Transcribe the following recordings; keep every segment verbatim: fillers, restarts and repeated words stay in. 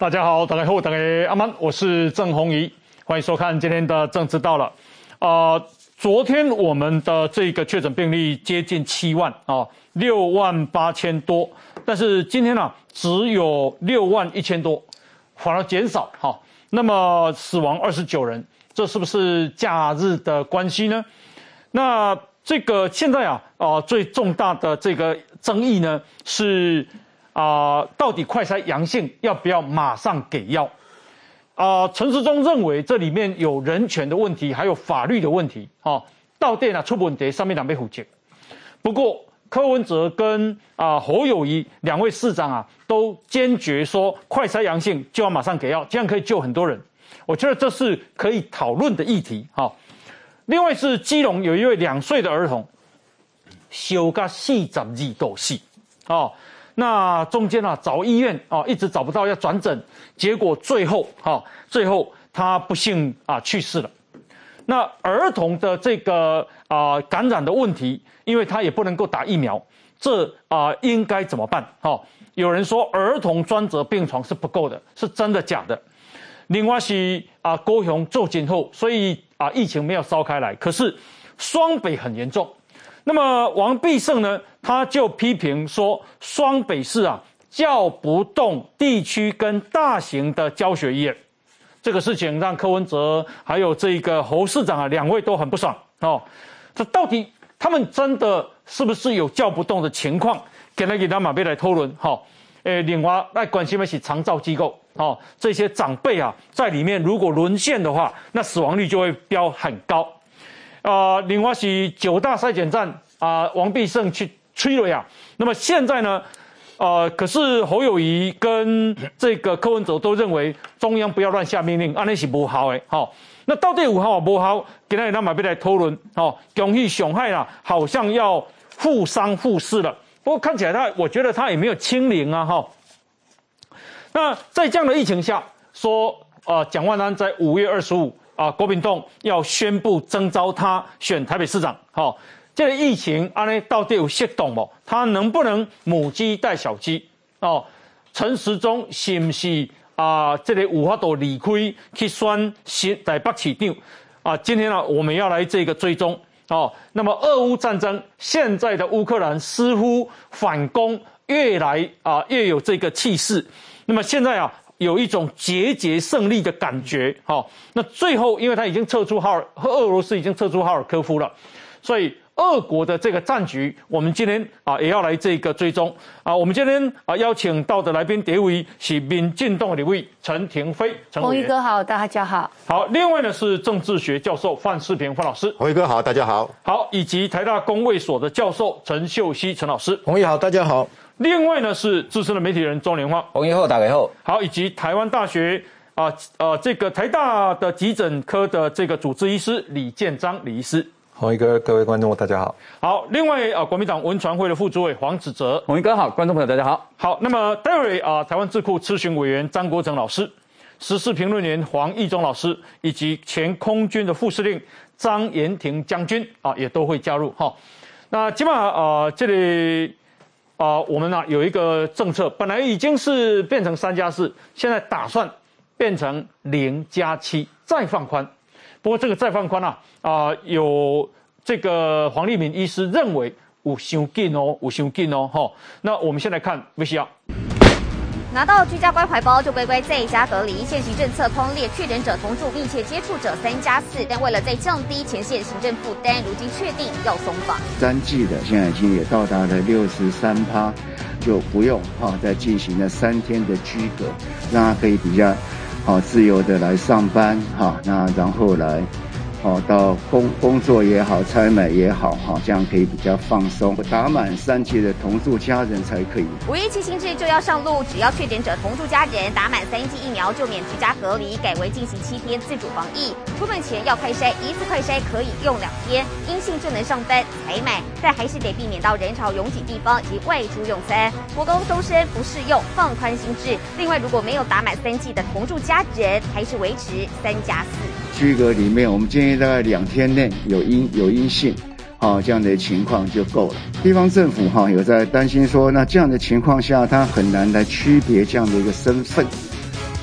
大家好，大家好，大家阿曼，我是郑弘仪，欢迎收看今天的政治到了。啊、呃，昨天我们的这个确诊病例接近七万啊，六万八千多，但是今天呢、啊、只有六万一千多，反而减少哈、啊。那么死亡二十九人，这是不是假日的关系呢？那这个现在啊啊、呃、最重大的这个争议呢是。啊、呃，到底快筛阳性要不要马上给药？啊、呃，陈时中认为这里面有人权的问题，还有法律的问题。哦，到底呢出问题上面两被虎结。不过柯文哲跟啊、呃、侯友宜两位市长啊，都坚决说快筛阳性就要马上给药，这样可以救很多人。我觉得这是可以讨论的议题。哈、哦，另外是基隆有一位两岁的儿童，烧到四十二度四哦。那中间啊找医院啊一直找不到要转诊，结果最后哈最后他不幸啊去世了。那儿童的这个啊感染的问题，因为他也不能够打疫苗，这啊应该怎么办？哈，有人说儿童专责病床是不够的，是真的假的？另外是啊高雄做今后，所以啊疫情没有烧开来，可是双北很严重。那么王必胜呢，他就批评说，双北市啊叫不动地区跟大型的教学医院，这个事情让柯文哲还有这个侯市长啊两位都很不爽哦。这到底他们真的是不是有叫不动的情况？给他给他马贝来讨论哈。诶，另外来关心的是长照机构哦，这些长辈啊在里面如果沦陷的话，那死亡率就会飙很高。啊、呃，另外是九大筛检站啊、呃，王必胜去催了呀。那么现在呢，呃，可是侯友宜跟这个柯文哲都认为中央不要乱下命令，安尼是不好的。好、哦，那到底有好不好？今天咱马要来讨论。哦，恭喜上海啦，好像要负伤负势了。不过看起来他，我觉得他也没有清零啊，哈、哦。那在这样的疫情下，说呃，蒋万安在五月二十五。啊，国民党要宣布征召他选台北市长，好、哦，这个疫情安尼到底有适动不？他能不能母鸡带小鸡？哦，陈时中是不是啊？这个有法度离开去选新台北市长？啊，今天呢、啊，我们要来这个追踪哦。那么俄乌战争，现在的乌克兰似乎反攻越来啊越有这个气势。那么现在啊。有一种节节胜利的感觉，好、哦，那最后因为他已经撤出哈尔，俄罗斯已经撤出哈尔科夫了，所以俄国的这个战局，我们今天啊也要来这个追踪啊。我们今天啊邀请到的来宾第一位是民进党的立委陈亭妃，陈弘仪哥好，大家好。 好，另外呢是政治学教授范世平范老师， 弘仪哥好，大家好。 好，以及台大公卫所的教授陈秀熙陈老师， 弘仪好，大家好。 另外呢是资深的媒体人钟莲花， 弘仪好，大家好。 好，以及台湾大学啊呃这个台大的急诊科的这个主治医师李建章李医师。 弘仪哥，各位观众大家好。 好，另外啊国民党文传会的副主委黄子哲。 弘仪哥好，观众朋友大家好。 好，那么待会啊台湾智库咨询委员张国成老师、时事评论员黄义中老师以及前空军的副司令张延廷将军啊也都会加入哈。那基本上啊这里。啊、呃，我们呢、啊、有一个政策，本来已经是变成三加四，现在打算变成零加七，再放宽。不过这个再放宽啊，啊、呃、有这个黄立民医师认为有伤紧哦，有伤紧哦，哈。那我们先来看 V C R。 拿到居家关怀包就乖乖在家隔离。现行政策匡列确诊者、同住、密切接触者三加四，但为了再降低前线行政负担，如今确定要松绑。 三剂的现在已经也到达了六十三趴，就不用哈、哦、再进行了三天的居隔，让他可以比较好、哦、自由的来上班哈、哦，那然后来。哦，到工工作也好，采买也好，哈，这样可以比较放松。打满三剂的同住家人才可以。 五一期新制就要上路，只要确诊者同住家人打满三剂疫苗就免居家隔离，改为进行七天自主防疫。出门前要快筛，一次快筛可以用两天，阴性就能上班采买，但还是得避免到人潮拥挤地方及外出用餐。国高中生不适用，放宽新制。另外，如果没有打满三剂的同住家人，还是维持三加四。 居隔里面，我们建议大概两天内有阴有阴性，啊，这样的情况就够了。地方政府哈、啊、有在担心说，那这样的情况下，他很难来区别这样的一个身份，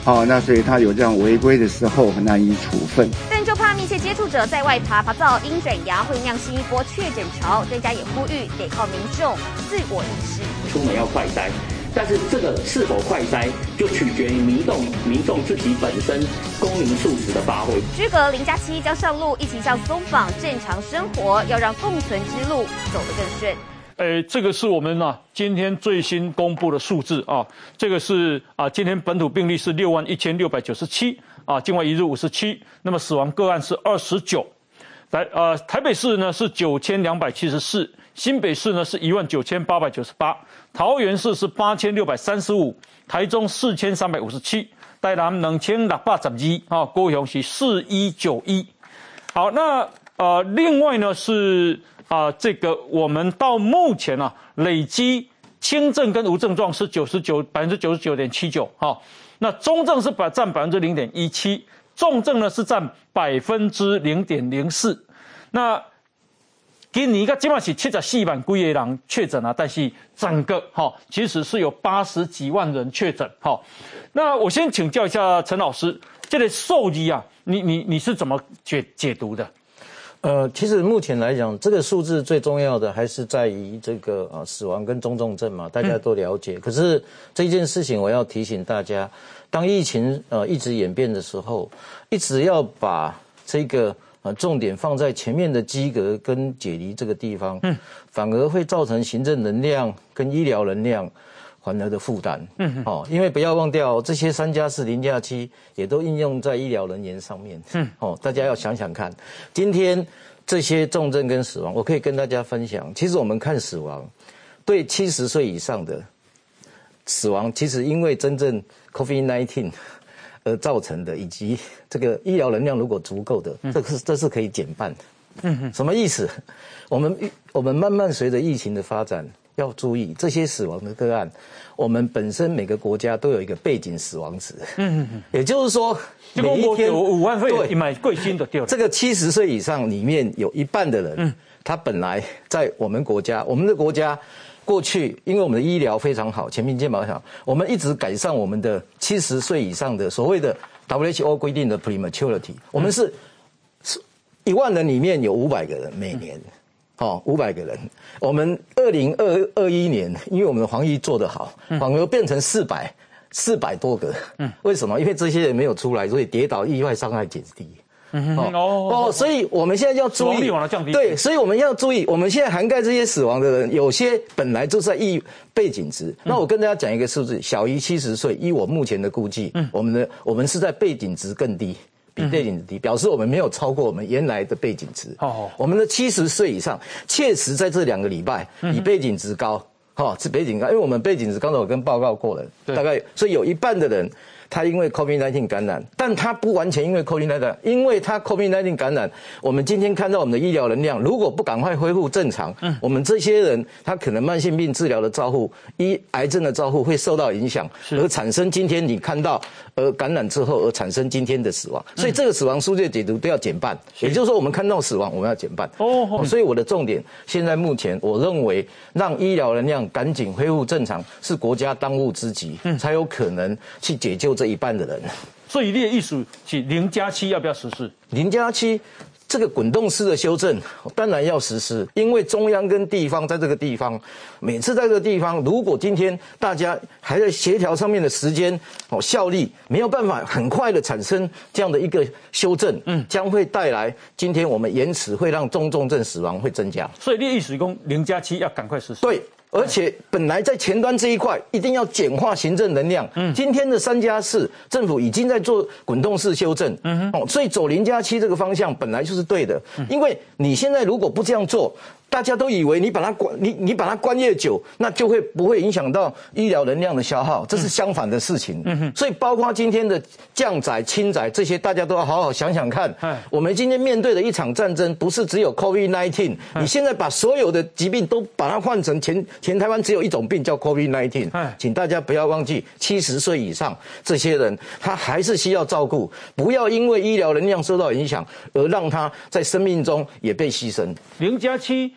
好，那所以他有这样违规的时候难以处分。 但就怕密切接触者在外爬爬灶阴转阳，会酿新一波确诊潮。专家也呼吁得靠民众自我意识， 出门要快筛。但是这个是否快筛，就取决于民众民众自己本身公民素质的发挥。 居隔零加七将上路，一起向松绑正常生活，要让共存之路走得更顺。 诶，这个是我们啊今天最新公布的数字啊，这个是啊今天本土病例是六万一千六百九十七啊，境外移入五十七，那么死亡个案是二十九。台呃台北市呢是九千两百七十四，新北市呢是一万九千八百九十八，桃园市是八千六百三十五，台中四千三百五十七，台南两千六百十二啊，高雄是四一九一。好，那呃另外呢是。啊、呃，这个我们到目前啊，累积轻症跟无症状是九十九百分之九十九点七九，哈，那中症是百占百分之零点一七，重症呢是占百分之零点零四。那今年个基本上是七十四万几个人确诊啊，但是整个哈、哦、其实是有八十几万人确诊，哈、哦。那我先请教一下陈老师，这个数字啊，你你你是怎么解解读的？ 呃，其实目前来讲，这个数字最重要的还是在于这个啊死亡跟中重症嘛，大家都了解。嗯、可是这件事情我要提醒大家，当疫情呃一直演变的时候，一直要把这个呃重点放在前面的基格跟解离这个地方，嗯，反而会造成行政能量跟医疗能量反而的负担，嗯，哦，因为不要忘掉这些三加四、零加七也都应用在医疗人员上面，嗯，哦，大家要想想看，今天这些重症跟死亡，我可以跟大家分享，其实我们看死亡，对七十岁以上的死亡，其实因为真正 COVID 十九 而造成的，以及这个医疗能量如果足够的，这是这是可以减半的，嗯，什么意思？我们我们慢慢随着疫情的发展。要注意这些死亡的个案，我们本身每个国家都有一个背景死亡值，嗯嗯，也就是说，每一天五万费你买贵新的掉。 这个七十岁以上里面有一半的人，嗯，他本来在我们国家，我们的国家过去因为我们的医疗非常好，全民健保好，我们一直改善我们的七十岁以上的所谓的 W H O 规定的 prematurity， 我们是一万人里面有五百个人每年。嗯哦，五百个人。我们二零二二一年，因为我们的防疫做得好，反而变成四百四百多个。嗯，为什么？因为这些人没有出来，所以跌倒、意外伤害减低。嗯哦哦，所以我们现在要注意，对，所以我们要注意，我们现在涵盖这些死亡的人，有些本来就在疫背景值。那我跟大家讲一个数字，小于七十岁，依我目前的估计，嗯，我们的我们是在背景值更低。比背景值低，表示我们没有超过我们原来的背景值。哦，我们的七十岁以上，确实在这两个礼拜比背景值高。哈，是背景高，因为我们背景值刚才我跟报告过了，大概所以有一半的人他因为 COVID 十九 感染，但他不完全因为 COVID 十九，因为他 COVID 十九 感染，我们今天看到我们的医疗能量，如果不赶快恢复正常，嗯，我们这些人他可能慢性病治疗的照护、医癌症的照护会受到影响，而产生今天你看到。而感染之后而产生今天的死亡，所以这个死亡数据解读都要减半，也就是说我们看到死亡我们要减半。哦，所以我的重点现在目前我认为让医疗能量赶紧恢复正常是国家当务之急，嗯，才有可能去解救这一半的人。 所以你的意思是零加七要不要实施？ 零加七。这个滚动式的修正当然要实施，因为中央跟地方在这个地方，每次在这个地方，如果今天大家还在协调上面的时间哦效力没有办法很快的产生这样的一个修正，嗯，将会带来今天我们延迟会让中重症死亡会增加。 所以你的意思说零加七要赶快实施。 对。而且本来在前端这一块一定要简化行政能量，嗯，今天的三加四政府已经在做滚动式修正，嗯哼，哦，所以走零加七这个方向本来就是对的，嗯，因为你现在如果不这样做。大家都以为你把它关，你你把它关越久，那就会不会影响到医疗能量的消耗，这是相反的事情。嗯哼，所以包括今天的降载、轻载这些，大家都要好好想想看。我们今天面对的一场战争，不是只有 COVID 十九，你现在把所有的疾病都把它换成全全台湾只有一种病叫 COVID 十九，请大家不要忘记，七十岁以上这些人，他还是需要照顾，不要因为医疗能量受到影响，而让他在生命中也被牺牲。 零加七。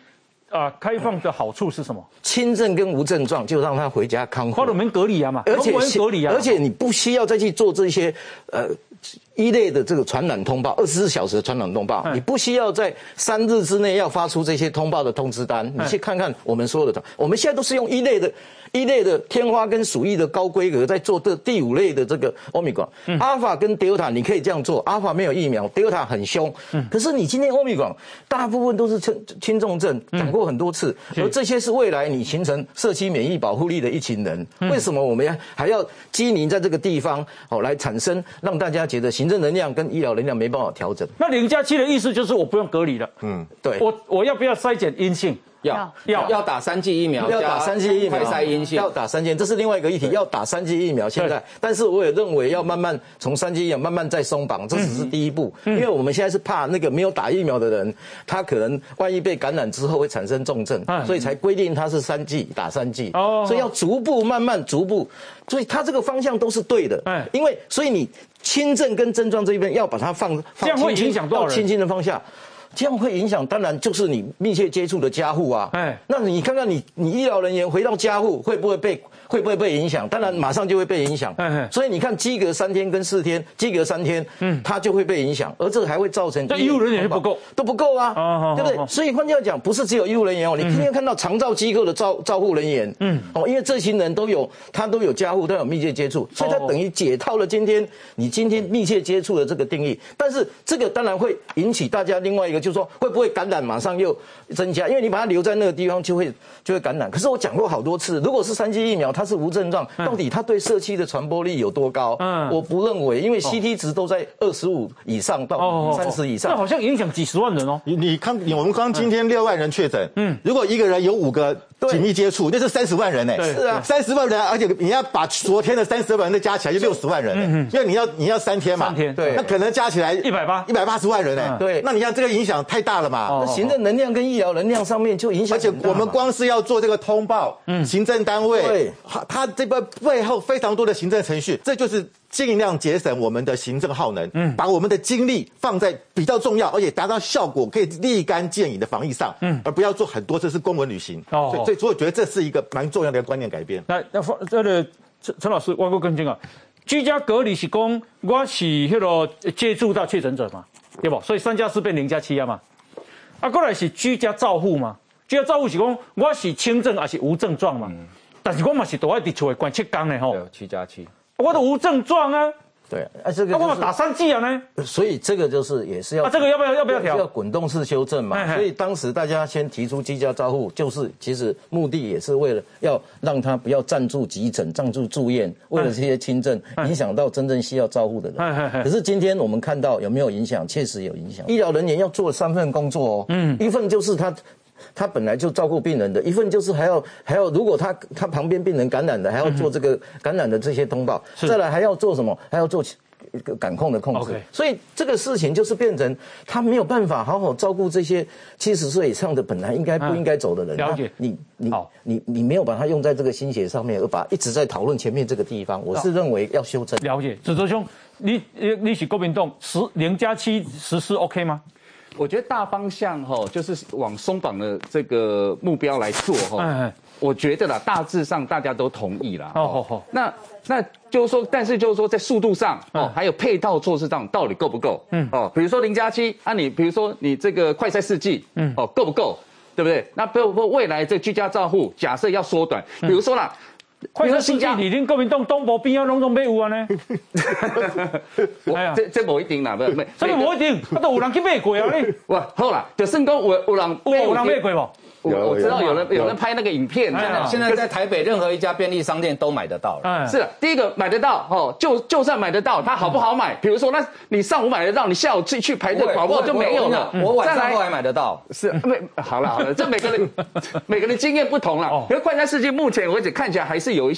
啊、呃，开放的好处是什么？ 轻症跟无症状就让他回家康复。 我们隔离啊嘛， 而且隔离啊， 而且你不需要再去做这些呃一类的这个传染通报，二十四小时的传染通报，你不需要在三日之内要发出这些通报的通知单。你去看看我们所有的，我们现在都是用一类的。一类的天花跟鼠疫的高规格在做这第五类的这个 Omicron， 阿尔法跟 Delta 你可以这样做，阿尔法没有疫苗 ，Delta 很凶，嗯、可是你今天 Omicron 大部分都是轻轻重症，讲过很多次，嗯、而这些是未来你形成社区免疫保护力的一群人，嗯、为什么我们要还要基宁在这个地方哦来产生让大家觉得行政能量跟医疗能量没办法调整？ 那零加七的意思就是我不用隔离了， 嗯，对， 我我要不要筛检阴性？ 要要要打三剂疫苗， 要打三剂疫苗， 快筛阴性， 要打三剂，这是另外一个议题。要打三剂疫苗，现在，但是我也认为要慢慢从三剂疫苗慢慢再松绑，这只是第一步，嗯、因为我们现在是怕那个没有打疫苗的人，他可能万一被感染之后会产生重症，嗯、所以才规定他是三剂打三剂，哦，所以要逐步慢慢逐步，所以他这个方向都是对的，嗯、因为所以你轻症跟症状这一边要把它放，放这样会影响多少人？ 轻轻的方向。这样会影响，当然就是你密切接触的家户啊。哎，那你看看你你医疗人员回到家户会不会被会不会被影响？当然马上就会被影响。哎，所以你看积隔三天跟四天，积隔三天，嗯，它就会被影响，而这还会造成这医务人员不够， 都不够啊，哦、对不对？哦、所以换句话讲，不是只有医务人员哦，你天天看到长照机构的照照护人员，嗯，哦，因为这群人都有他都有家户，都有密切接触，所以他等于解套了今天你今天密切接触的这个定义。但是这个当然会引起大家另外一个就是说会不会感染马上又增加，因为你把它留在那个地方就会就会感染。可是我讲过好多次，如果是三剂疫苗，它是无症状，到底它对社区的传播力有多高？嗯，我不认为，因为 C T 值都在二十五以上到三十以上， 那好像影响几十万人哦。 你你看，我们刚今天六万人确诊，嗯，如果一个人有五个紧密接触，那是三十万人呢。 是啊， 三十万人，而且你要把昨天的三十万人再加起来，就六十万人。嗯嗯，因为你要你要三天嘛， 三天， 对，那可能加起来一百八一百八十万人呢。 对， 那你看这个影响太大了嘛。 行政能量跟医疗能量上面就影响， 而且我们光是要做这个通报，嗯，行政单位， 对， 它这个背后非常多的行政程序，这就是尽量节省我们的行政耗能，嗯，把我们的精力放在比较重要而且达到效果可以立竿见影的防疫上，嗯，而不要做很多这是公文旅行。哦，所以所以我觉得这是一个蛮重要的观念改变。 那那这个陈陈老师，我够跟进啊，居家隔离是讲我是迄个接触到确诊者嘛，对不？所以三加四变零加七啊嘛。啊，过来是居家照护嘛？居家照护是讲我是轻症还是无症状嘛？嗯、但是我嘛是都爱伫厝诶关七天的吼。 对，七加七。 我都无症状啊。 对，啊这个、就是， 啊我嘛打三剂啊呢。 所以这个就是也是要啊，这个要不要要不要调？ 要滚动式修正嘛。嘿嘿所以当时大家先提出居家照护，就是其实目的也是为了要让他不要暂住急诊、暂住住院，为了这些轻症影响到真正需要照护的人。嘿嘿嘿可是今天我们看到有没有影响？确实有影响。医疗人员要做三份工作哦，嗯，一份就是他。他本来就照顾病人的一份，就是还要还要，如果他他旁边病人感染的，还要做这个感染的这些通报，再来还要做什么？还要做一个感控的控制。Okay. 所以这个事情就是变成他没有办法好好照顾这些七十岁以上的本来应该不应该走的人。 了解， 你你你你没有把它用在这个心血上面，而把一直在讨论前面这个地方，我是认为要修正。 了解，子哲兄，你你是国民党十零加七实施 OK 吗？ 我觉得大方向哈，就是往松绑的这个目标来做哈。我觉得啦，大致上大家都同意啦。哦哦哦。那那就是说，但是就是说，在速度上哦，还有配套措施上，到底够不够？嗯。哦，比如说零加七啊，你比如说你这个快筛试剂，嗯，哦，够不够？对不对？那不不，未来这居家照护，假设要缩短，比如说啦。 快筛试剂，你恁国民党东部边啊，拢总买有啊呢。 哎呀，这这不一定啦，不不， 这个不一定，啊都有人去买过啊你。 哇，好啦，就算讲有有人有有人买过不？ 我我知道有人有人拍那个影片， 现在在台北任何一家便利商店都买得到了。 是的，第一个买得到哦，就就算买得到，它好不好买？比如说，那你上午买得到，你下午去去排队，搞不好就没有了。 我晚上后来买得到。 是，没好了好了，这每个人每个人经验不同了。可是快筛试剂目前为止看起来还是有一些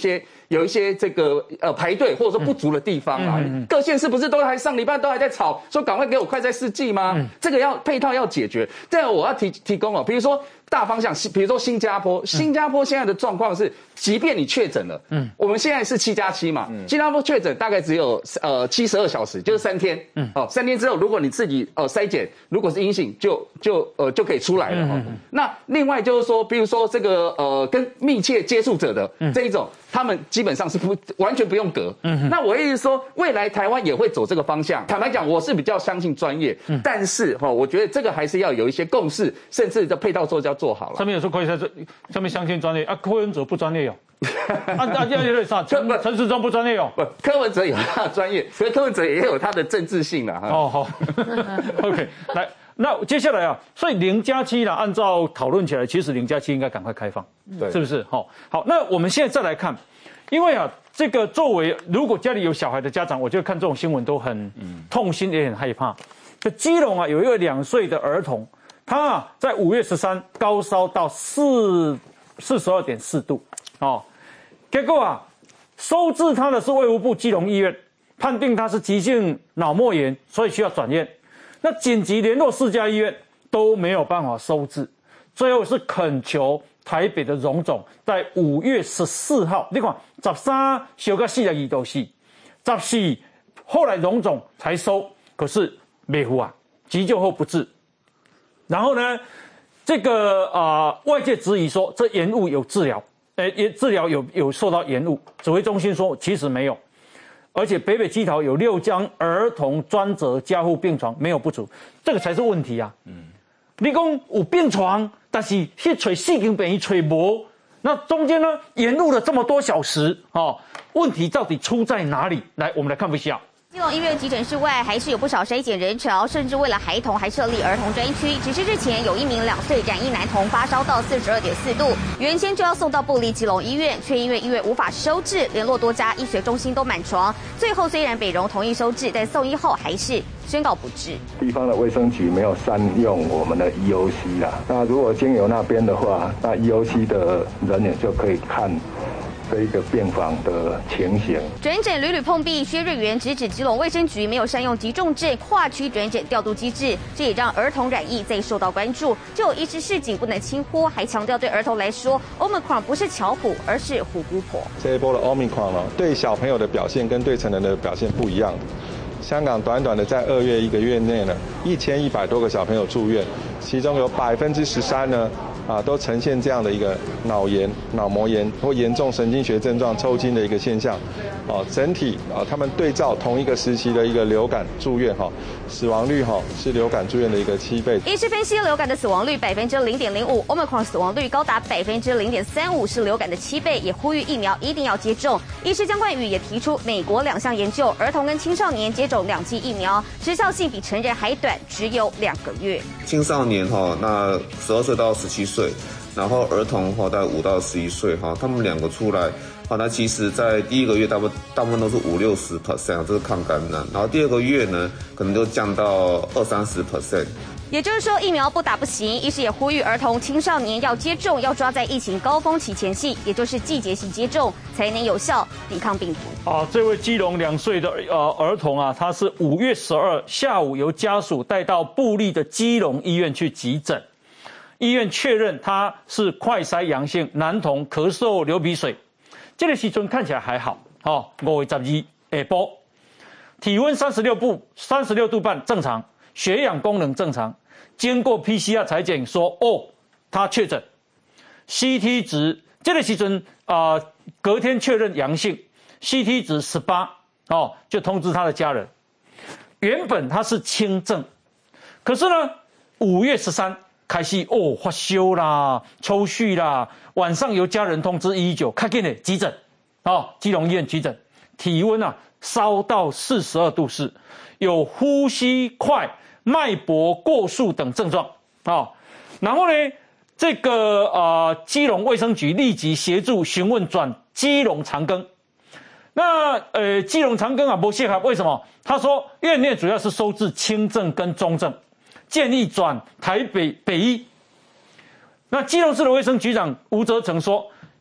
有一些这个呃排队或者说不足的地方啊。嗯嗯嗯、各县市不是都还上礼拜都还在吵，说赶快给我快筛试剂吗？嗯、这个要配套要解决。这样我要提提供哦，比如说大方向，比如说新加坡，新加坡现在的状况是，即便你确诊了，嗯，我们现在是七加七嘛，嗯、新加坡确诊大概只有呃七十二小时，就是三天，嗯，哦，三天之后如果你自己呃筛检如果是阴性，就就呃就可以出来了哈。嗯嗯、那另外就是说，比如说这个呃跟密切接触者的这一种。嗯他们基本上是不完全不用隔，嗯，那我意思说，未来台湾也会走这个方向。坦白讲，我是比较相信专业，嗯，但是哈，我觉得这个还是要有一些共识，甚至的配套做就要做好了。 上面有说可以在这，上面相信专业啊，柯文哲不专业哟、哦。啊啊！要有点啥？陈陈时中不专业哦。 不，柯文哲有他的专业，所以柯文哲也有他的政治性了哈。 哦好，OK， 来，那接下来啊，所以零加七呢，按照讨论起来，其实零加七应该赶快开放，对，是不是？好，好，那我们现在再来看，因为啊，这个作为如果家里有小孩的家长，我觉得看这种新闻都很痛心，也很害怕。这基隆啊，有一个两岁的儿童，他啊在五月十三高烧到四四十二点四度，哦。结果啊，收治他的是卫福部基隆医院，判定他是急性脑膜炎，所以需要转院。那紧急联络四家医院都没有办法收治，最后是恳求台北的荣总在五月十四号，你看十三休到四十二度四，十四后来荣总才收，可是没服啊，急救后不治。然后呢，这个啊、呃、外界质疑说这延误有治疗。诶，也治疗有有受到延误，指挥中心说其实没有，而且北北基桃有六张儿童专责加护病床没有不足，这个才是问题啊。嗯，你讲有病床，但是去找四间病院找无，那中间呢延误了这么多小时哦，问题到底出在哪里？来，我们来看一下。 基隆医院急诊室外还是有不少筛检人潮，甚至为了孩童还设立儿童专区。只是日前有一名两岁染疫男童发烧到四十二点四度，原先就要送到部立基隆医院，却因为医院无法收治，联络多家医学中心都满床。最后虽然北荣同意收治，但送医后还是宣告不治。 地方的卫生局没有善用我们的 E O C 啦，那如果经由那边的话，那 E O C 的人员就可以看这一个病房的情形。 转诊屡屡碰壁，薛瑞元直指基隆卫生局没有善用急重症跨区转诊调度机制，这也让儿童染疫再受到关注。就有医师示警不能轻忽，还强调对儿童来说 ，Omicron 不是巧虎，而是虎姑婆。 这一波的 Omicron 呢，对小朋友的表现跟对成人的表现不一样。香港短短的在二月一个月内呢，一千一百多个小朋友住院，其中有百分之十三呢。啊，都呈现这样的一个脑炎、脑膜炎或严重神经学症状、抽筋的一个现象。哦、啊，整体啊，他们对照同一个时期的一个流感住院哈、啊，死亡率哈、啊、是流感住院的一个七倍。 医师分析，流感的死亡率百分之零点零五 ，Omicron 死亡率高达百分之零点三五，是流感的七倍，也呼吁疫苗一定要接种。医师江冠宇也提出，美国两项研究，儿童跟青少年接种两剂疫苗，时效性比成人还短，只有两个月。 青少年哈，那十二岁到十七岁。然后儿童哈，大概五到十一岁哈，他们两个出来，好，那其实在第一个月大部分大部分都是五六十 percent， 这是抗感染，然后第二个月呢，可能就降到二三十 percent。 也就是说，疫苗不打不行。医师也呼吁儿童、青少年要接种，要抓在疫情高峰期前夕，也就是季节性接种，才能有效抵抗病毒。 啊，这位基隆两岁的呃儿童啊，他是五月十二下午由家属带到部立的基隆医院去急诊。医院确认他是快筛阳性，男童咳嗽、流鼻水，这个时阵看起来还好哦。五月十二下晡，体温三十六度，三十六度半正常，血氧功能正常。经过 P C R 采检说，哦，他确诊 ，C T 值这个时阵啊、呃，隔天确认阳性 ，C T 值十八哦，就通知他的家人。原本他是轻症，可是呢，五月十三。开始哦，发烧啦，抽搐啦，晚上由家人通知一一九，看紧的急诊，哦，基隆医院急诊，体温啊烧到四十二度四，有呼吸快、脉搏过速等症状，哦，然后呢，这个呃基隆卫生局立即协助询问转基隆长庚，那呃基隆长庚啊不适合，为什么？他说院内主要是收治轻症跟中症。建议转台北北医。那基隆市的卫生局长吴泽成说，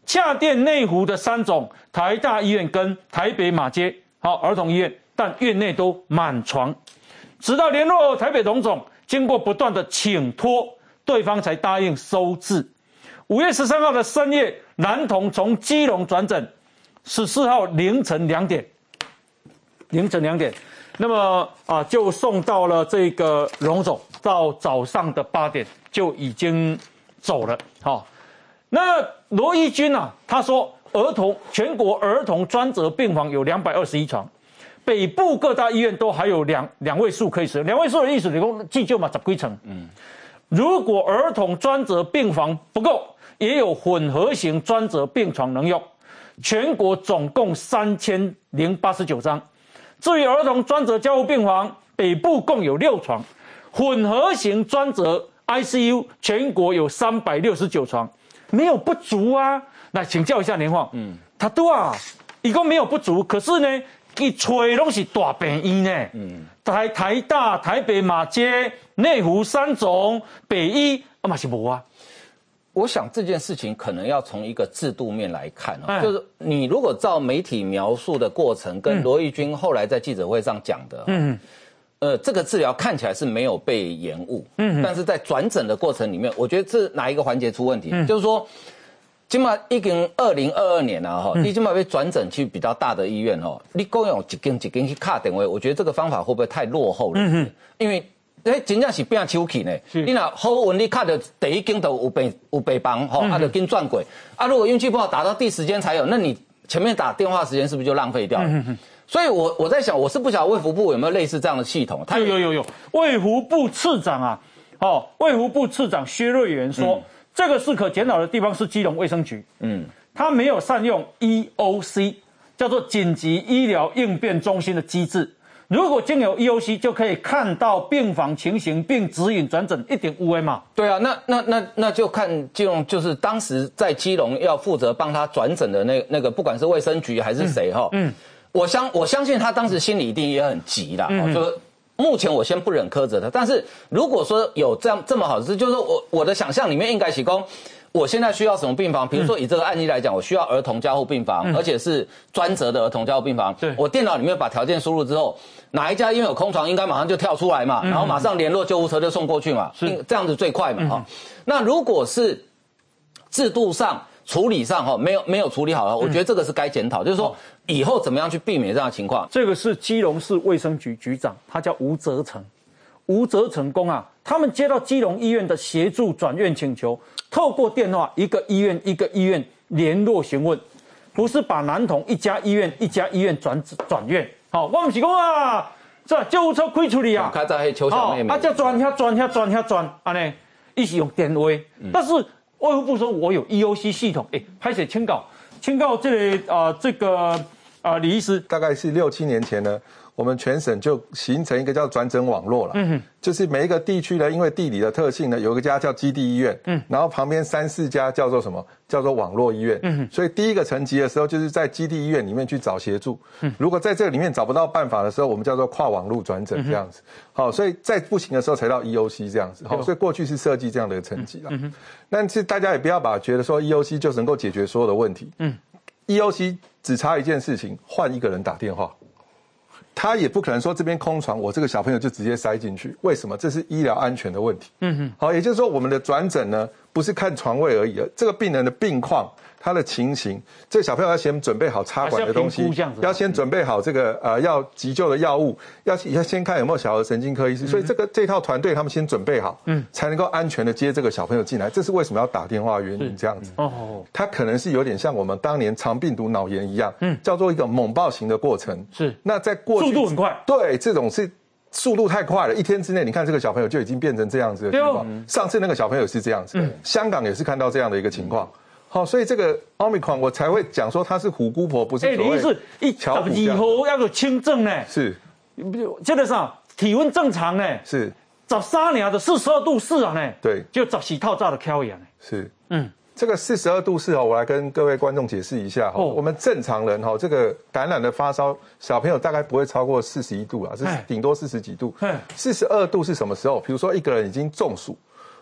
洽店内湖的三种台大医院跟台北马街好儿童医院，但院内都满床，直到联络台北荣总，经过不断的请托，对方才答应收治。五月十三号的深夜，男童从基隆转诊，十四号凌晨两点，凌晨两点，那么啊就送到了这个荣总，到早上的八点就已经走了。好，那罗一军啊，他说儿童全国儿童专责病房有两百二十一床，北部各大医院都还有两两位数可以使用，两位数的意思，你说急救嘛，十几层，嗯，如果儿童专责病房不够，也有混合型专责病床能用，全国总共三千零八十九张。至于儿童专责加护病房，北部共有六床，混合型专责 I C U 全国有三百六十九床，没有不足啊。来请教一下年晃，嗯，他都啊，一共没有不足，可是呢，一吹都是大病院呢，嗯，台台大、台北马街、内湖三总、北医啊嘛是无啊。 我想这件事情可能要从一个制度面来看哦，哎、就是你如果照媒体描述的过程，跟罗义军后来在记者会上讲的，嗯，呃，这个治疗看起来是没有被延误，嗯，但是在转诊的过程里面，我觉得这哪一个环节出问题？嗯、就是说，今嘛已经二零二二年了哈，你今嘛被转诊去比较大的医院哦，你共用一间一间去卡点位，我觉得这个方法会不会太落后了？嗯因为哎，真正是变手气呢。你若好运，你卡到第一间都有病有病房，吼、嗯，啊，就紧转轨。啊，如果运气不好，打到第十间才有，那你前面打电话时间是不是就浪费掉了？嗯嗯、所以我我在想，我是不晓得卫福部有没有类似这样的系统？ 有有有有，卫福部次长啊，哦，卫福部次长薛瑞元说，嗯、这个是可检讨的地方是基隆卫生局，嗯，他没有善用 E O C， 叫做紧急医疗应变中心的机制。如果经由 E O C 就可以看到病房情形并指引转诊，一点无为嘛？ 对啊，那那那那就看基隆，就是当时在基隆要负责帮他转诊的那那个，不管是卫生局还是谁哈，嗯，嗯我相我相信他当时心里一定也很急啦，嗯、就目前我先不忍苛责他，但是如果说有这样这么好的事，就是说我我的想象里面应该是说，我现在需要什么病房？比如说以这个案例来讲，我需要儿童加护病房，嗯、而且是专责的儿童加护病房。对，我电脑里面把条件输入之后，哪一家医院有空床，应该马上就跳出来嘛，嗯、然后马上联络救护车就送过去嘛，是这样子最快嘛哈。嗯、那如果是制度上、处理上哈没有没有处理好的话，我觉得这个是该检讨，就是说以后怎么样去避免这样的情况。 这个是基隆市卫生局局长，他叫吴泽成。吴泽成公啊，他们接到基隆医院的协助转院请求，透过电话一个医院一个医院联络询问，不是把男童一家医院一家医院转转院。好，我不是讲啊，这救护车开出去啊， 开在迄邱小妹妹， 啊，再转遐转遐转遐转，安尼，伊是用电话，嗯、但是卫福部说我有 E O C 系统，哎，拍写签稿，签稿这个啊、呃、这个啊、呃、李医师， 大概是六七年前呢。我们全省就形成一个叫转诊网络了，嗯，就是每一个地区呢，因为地理的特性呢，有一家叫基地医院，嗯，然后旁边三四家叫做什么？叫做网络医院，嗯，所以第一个层级的时候，就是在基地医院里面去找协助，嗯，如果在这里面找不到办法的时候，我们叫做跨网络转诊这样子，好，所以在不行的时候才到 E O C 这样子，好，所以过去是设计这样的一个层级啦，嗯，但是大家也不要把觉得说 E O C 就能够解决所有的问题，嗯 ，E O C 只差一件事情，换一个人打电话。他也不可能说这边空床，我这个小朋友就直接塞进去。为什么？这是医疗安全的问题。嗯哼。好，也就是说，我们的转诊呢，不是看床位而已，这个病人的病况、他的情形，这个小朋友要先准备好插管的东西，要先准备好这个呃要急救的药物，要要先看有没有小儿神经科医师。嗯、所以这个这套团队他们先准备好，嗯，才能够安全的接这个小朋友进来。这是为什么要打电话原因这样子。哦。他可能是有点像我们当年肠病毒脑炎一样，嗯，叫做一个猛爆型的过程。是。那在过去速度很快。 对，这种是速度太快了，一天之内，你看这个小朋友就已经变成这样子的情况。上次那个小朋友是这样子，嗯、香港也是看到这样的一个情况。好、哦，所以这个 Omicron 我才会讲说它是虎姑婆，不是所谓巧虎。一十二号要个轻症呢， 是， 这个啥体温正常呢， 是， 十三年的四十二度四啊呢， 对， 就十四套炸的挑眼呢， 是，嗯。这个四十二度四哦，我来跟各位观众解释一下哈。哦、我们正常人哈，这个感染的发烧，小朋友大概不会超过四十一度啊，是顶多四十几度。四十二度是什么时候？比如说一个人已经中暑，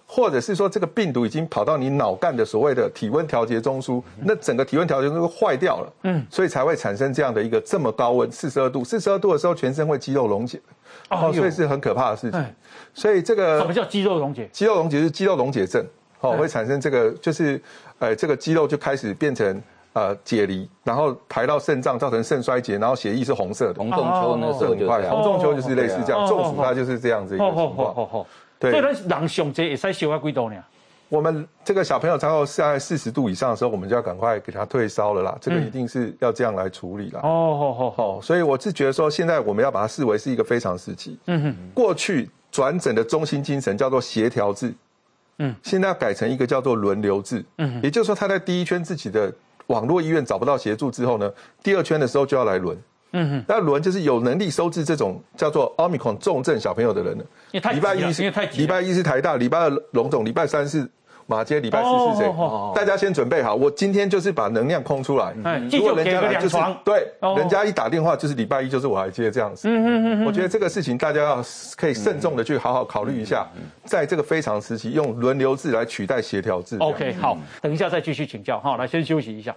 或者是说这个病毒已经跑到你脑干的所谓的体温调节中枢，那整个体温调节中枢坏掉了，嗯，所以才会产生这样的一个这么高温，四十二度，四十二度的时候全身会肌肉溶解，哦，所以是很可怕的事情。所以这个什么叫肌肉溶解？ 肌肉溶解是肌肉溶解症，哦，会产生这个就是呃这个肌肉就开始变成。呃，解离，然后排到肾脏，造成肾衰竭，然后血液是红色的。 红中秋那时候就这样， 红中秋就是类似这样，中暑它就是这样子一个情况。 对，所以咱人上节也使烧到几度呢？ 我们这个小朋友超过在四十度以上的时候，我们就要赶快给他退烧了啦。这个一定是要这样来处理啦。哦，好好好。所以我是觉得说，现在我们要把它视为是一个非常时期。嗯哼。过去转诊的中心精神叫做协调制，嗯，现在要改成一个叫做轮流制。嗯，也就是说他在第一圈自己的。网络医院找不到协助之后呢，第二圈的时候就要来轮。嗯哼，那轮就是有能力收治这种叫做 Omicron 重症小朋友的人了。礼拜一是礼拜一是台大，礼拜二龙总，礼拜三是马街，礼拜四是谁？大家先准备好，我今天就是把能量空出来。如果人家来就是对，人家一打电话就是礼拜一就是我来接这样子。嗯嗯嗯，我觉得这个事情大家要可以慎重的去好好考虑一下，在这个非常时期用轮流制来取代协调制。 OK， 好，等一下再继续请教哈，来先休息一下。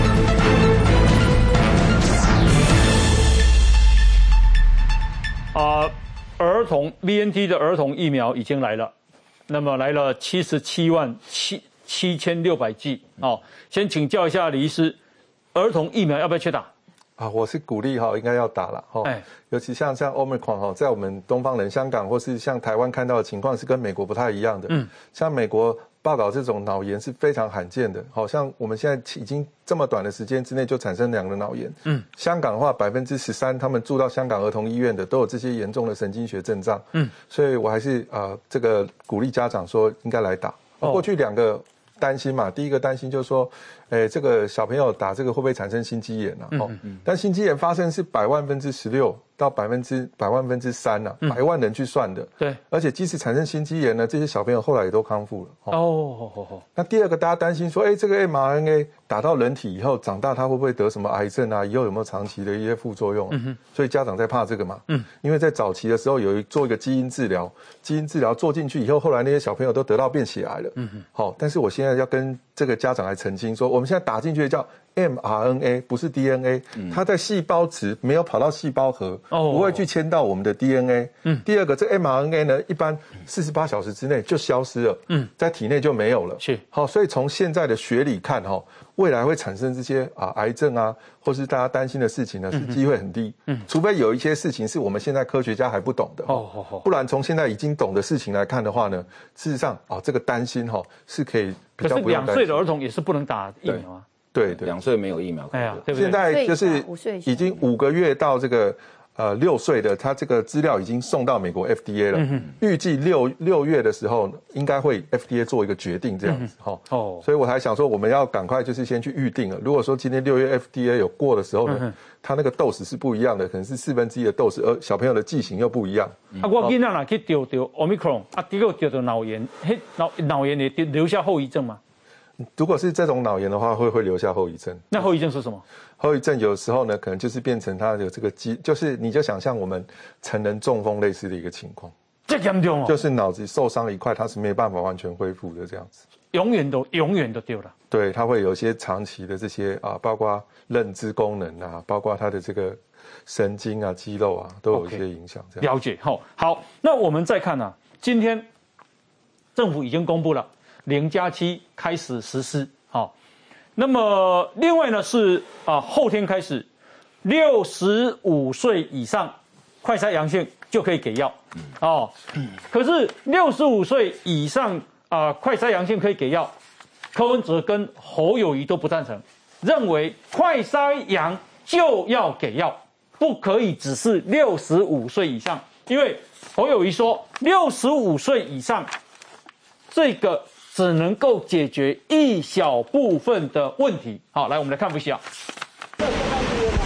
啊，儿童 B N T 的儿童疫苗已经来了。那么来了七十七万七七千六百剂哦，先请教一下李医师，儿童疫苗要不要去打？ 啊，我是鼓励哈，应该要打了哈。哎，尤其像像 Omicron 哈，在我们东方人、香港或是像台湾看到的情况是跟美国不太一样的。嗯，像美国报道这种脑炎是非常罕见的，好像我们现在已经这么短的时间之内就产生两个脑炎。嗯，香港的话百分之十三，他们住到香港儿童医院的都有这些严重的神经学症状。嗯，所以我还是呃这个鼓励家长说应该来打。哦、过去两个担心嘛，第一个担心就是说，诶，这个小朋友打这个会不会产生心肌炎啊？哦，嗯嗯、但心肌炎发生是百万分之十六到百分之百万分之三呐，百万人去算的。对，而且即使产生心肌炎呢，这些小朋友后来也都康复了。哦，哦哦哦。那第二个大家担心说，哎，这个 M R N A 打到人体以后，长大他会不会得什么癌症啊？以后有没有长期的一些副作用、啊？嗯哼。所以家长在怕这个嘛。嗯。因为在早期的时候有做一个基因治疗，基因治疗做进去以后，后来那些小朋友都得到便血癌了。嗯哼。好、哦，但是我现在要跟这个家长来澄清说，我们现在打进去的叫 M R N A， 不是 D N A，、嗯、它在细胞质没有跑到细胞核，哦、不会去牵到我们的 D N A。嗯。第二个，这 M R N A 呢，一般四十八小时之内就消失了，嗯，在体内就没有了。是。好，所以从现在的学理看，哈，未来会产生这些啊癌症啊，或是大家担心的事情呢，是机会很低。嗯。除非有一些事情是我们现在科学家还不懂的。哦哦哦。不然从现在已经懂的事情来看的话呢，事实上啊，这个担心哈是可以比较不用担心。可是两岁的儿童也是不能打疫苗啊。对对， 两岁没有疫苗。哎呀， 对不对？现在就是已经五个月到这个呃六岁的，他这个资料已经送到美国 F D A 了。嗯、预计六六月的时候，应该会 F D A 做一个决定，这样子哈。嗯、哦，所以我还想说，我们要赶快就是先去预定了。如果说今天六月 F D A 有过的时候呢，嗯、他那个 dose 是不一样的，可能是四分之一的 dose，而小朋友的剂型又不一样。 嗯、啊，我囡仔若去得得 Omicron， 啊，结果得到脑炎，嘿，脑脑炎会留下后遗症吗？ 如果是这种脑炎的话，会会留下后遗症。 那后遗症是什么？ 后遗症有时候呢，可能就是变成他有这个肌，就是你就想象我们成人中风类似的一个情况。 这严重哦！ 就是脑子受伤了一块，它是没办法完全恢复的，这样子。 永远都永远都丢了。 对，它会有一些长期的这些啊，包括认知功能啊，包括它的这个神经啊、肌肉啊，都有一些影响。这样了解。好，好，那我们再看啊，今天政府已经公布了。零加七开始实施，好，那么另外呢是啊后天开始，六十五岁以上快筛阳性就可以给药，哦，可是六十五岁以上啊快筛阳性可以给药，柯文哲跟侯友宜都不赞成，认为快筛阳就要给药，不可以只是六十五岁以上，因为侯友宜说六十五岁以上这个。只能够解决一小部分的问题。好，来我们来看一下。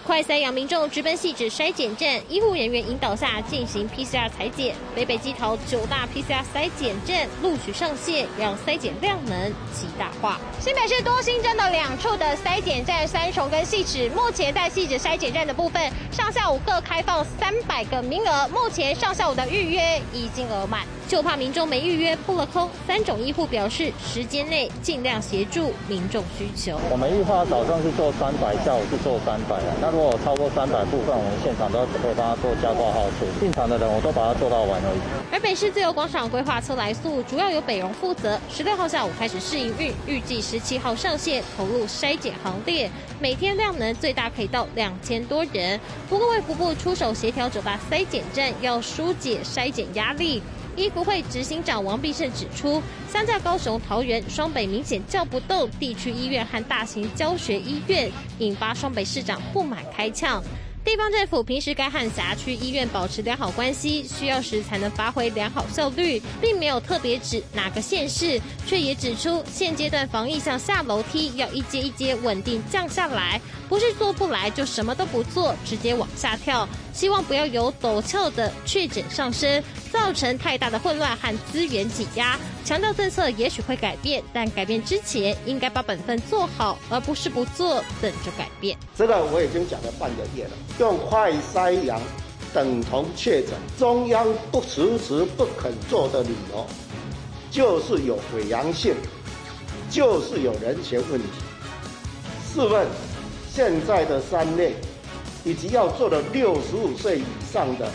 快筛阳民众直奔细致筛检站，医护人员引导下进行 P C R 采检。北北基桃九大 P C R 筛检站陆续上线，让筛检量能极大化。新北市多新增的两处的筛检站，三重跟汐止。目前在汐止筛检站的部分，上下午各开放三百个名额，目前上下午的预约已经额满。就怕民众没预约扑了空，三种医护表示时间内尽量协助民众需求。 我们预划早上是做三百，下午是做三百啊。那如果超过三百部分，我们现场都会帮他做加挂号处。进场的人我都把它做到完而已。 而北市自由广场规划车来速主要由北荣负责，十六号下午开始试营运，预计十七号上线投入筛检行列，每天量能最大可以到两千多人。不过卫福部出手协调九大筛检站，要疏解筛检压力。医福会执行长王必胜指出，相较高雄、桃园、双北明显叫不动地区医院和大型教学医院，引发双北市长不满开呛。地方政府平时该和辖区医院保持良好关系，需要时才能发挥良好效率，并没有特别指哪个县市，却也指出现阶段防疫像下楼梯，要一阶一阶稳定降下来，不是做不来就什么都不做，直接往下跳。希望不要有陡峭的确诊上升，造成太大的混乱和资源挤压。强调政策也许会改变，但改变之前应该把本分做好，而不是不做等着改变。 这个我已经讲了半个月了，用快筛阳等同确诊，中央不迟迟不肯做的理由，就是有伪阳性，就是有人权问题。试问，现在的三类以及要做的六十五岁以上的，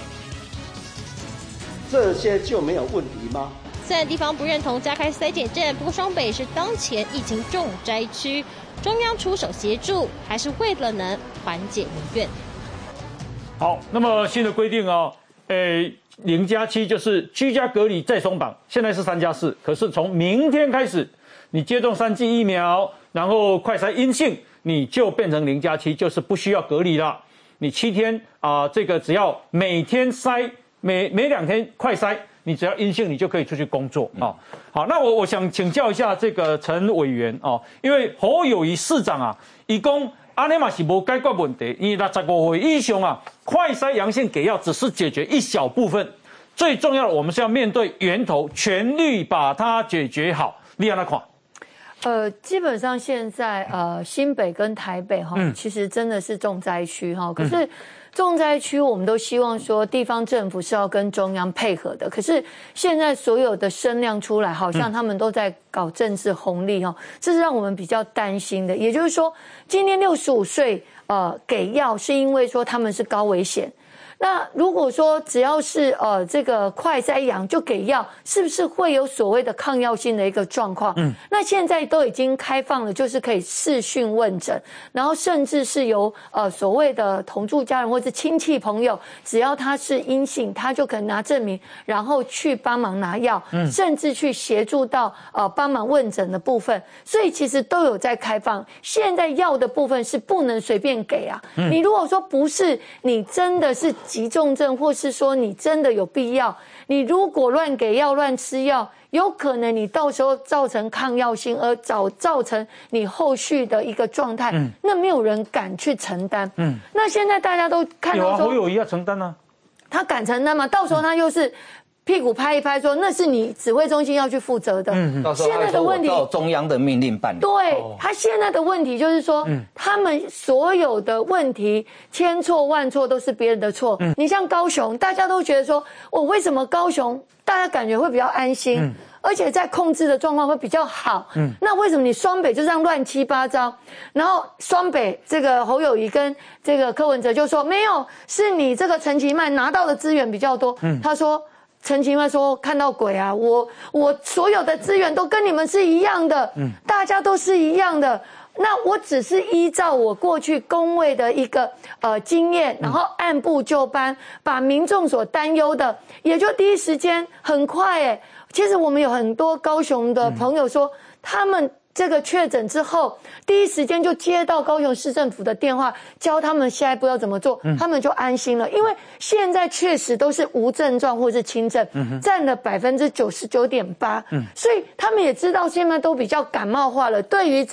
这些就没有问题吗？ 虽然地方不认同加开筛检站，不过双北是当前疫情重灾区，中央出手协助，还是为了能缓解民怨。 好，那么新的规定哦，诶，零加七就是居家隔离再松绑，现在是三加四，可是从明天开始，你接种三剂疫苗，然后快筛阴性，你就变成零加七，就是不需要隔离了。你七天啊、呃，这个只要每天筛，每每两天快筛。你只要阴性，你就可以出去工作啊、哦。好，那我我想请教一下这个陈委员哦，因为侯友宜市长啊，伊讲安尼嘛是无解决问题，因为六十五岁以上啊，快筛阳性给药只是解决一小部分，最重要的我们是要面对源头，全力把它解决好。你安怎看？ 呃，基本上现在呃新北跟台北哈、嗯，其实真的是重灾区哈，可是。嗯重灾区我们都希望说地方政府是要跟中央配合的，可是现在所有的声量出来，好像他们都在搞政治红利哈，这是让我们比较担心的。也就是说，今天六十五岁呃给药是因为说他们是高危险。那如果说只要是呃这个快筛阳就给药，是不是会有所谓的抗药性的一个状况？嗯，那现在都已经开放了，就是可以视讯问诊，然后甚至是由呃所谓的同住家人或是亲戚朋友，只要他是阴性，他就可能拿证明，然后去帮忙拿药，嗯，甚至去协助到呃帮忙问诊的部分，所以其实都有在开放。现在药的部分是不能随便给啊，嗯，你如果说不是，你真的是。急重症，或是说你真的有必要，你如果乱给药、乱吃药，有可能你到时候造成抗药性，而造造成你后续的一个状态，嗯，那没有人敢去承担。嗯，那现在大家都看到说， 有啊，侯友宜要承担啊， 他敢承担吗？到时候他又是。嗯屁股拍一拍说那是你指挥中心要去负责的。嗯，现在的问题照中央的命令办理。 对，他现在的问题就是说，嗯，他们所有的问题千错万错都是别人的错。嗯，你像高雄，大家都觉得说，我为什么高雄大家感觉会比较安心，嗯，而且在控制的状况会比较好。嗯，那为什么你双北就这样乱七八糟？然后双北这个侯友宜跟这个柯文哲就说没有，是你这个陈其迈拿到的资源比较多。嗯，他说。陈其迈说看到鬼啊，我我所有的资源都跟你们是一样的，嗯，大家都是一样的。那我只是依照我过去公卫的一个呃经验，然后按部就班，把民众所担忧的，也就第一时间很快诶。其实我们有很多高雄的朋友说，嗯，他们。这个确诊之后，第一时间就接到高雄市政府的电话，教他们下一步要怎么做，嗯，他们就安心了。因为现在确实都是无症状或是轻症，嗯，占了百分之九十九点八，嗯，所以他们也知道现在都比较感冒化了。对于在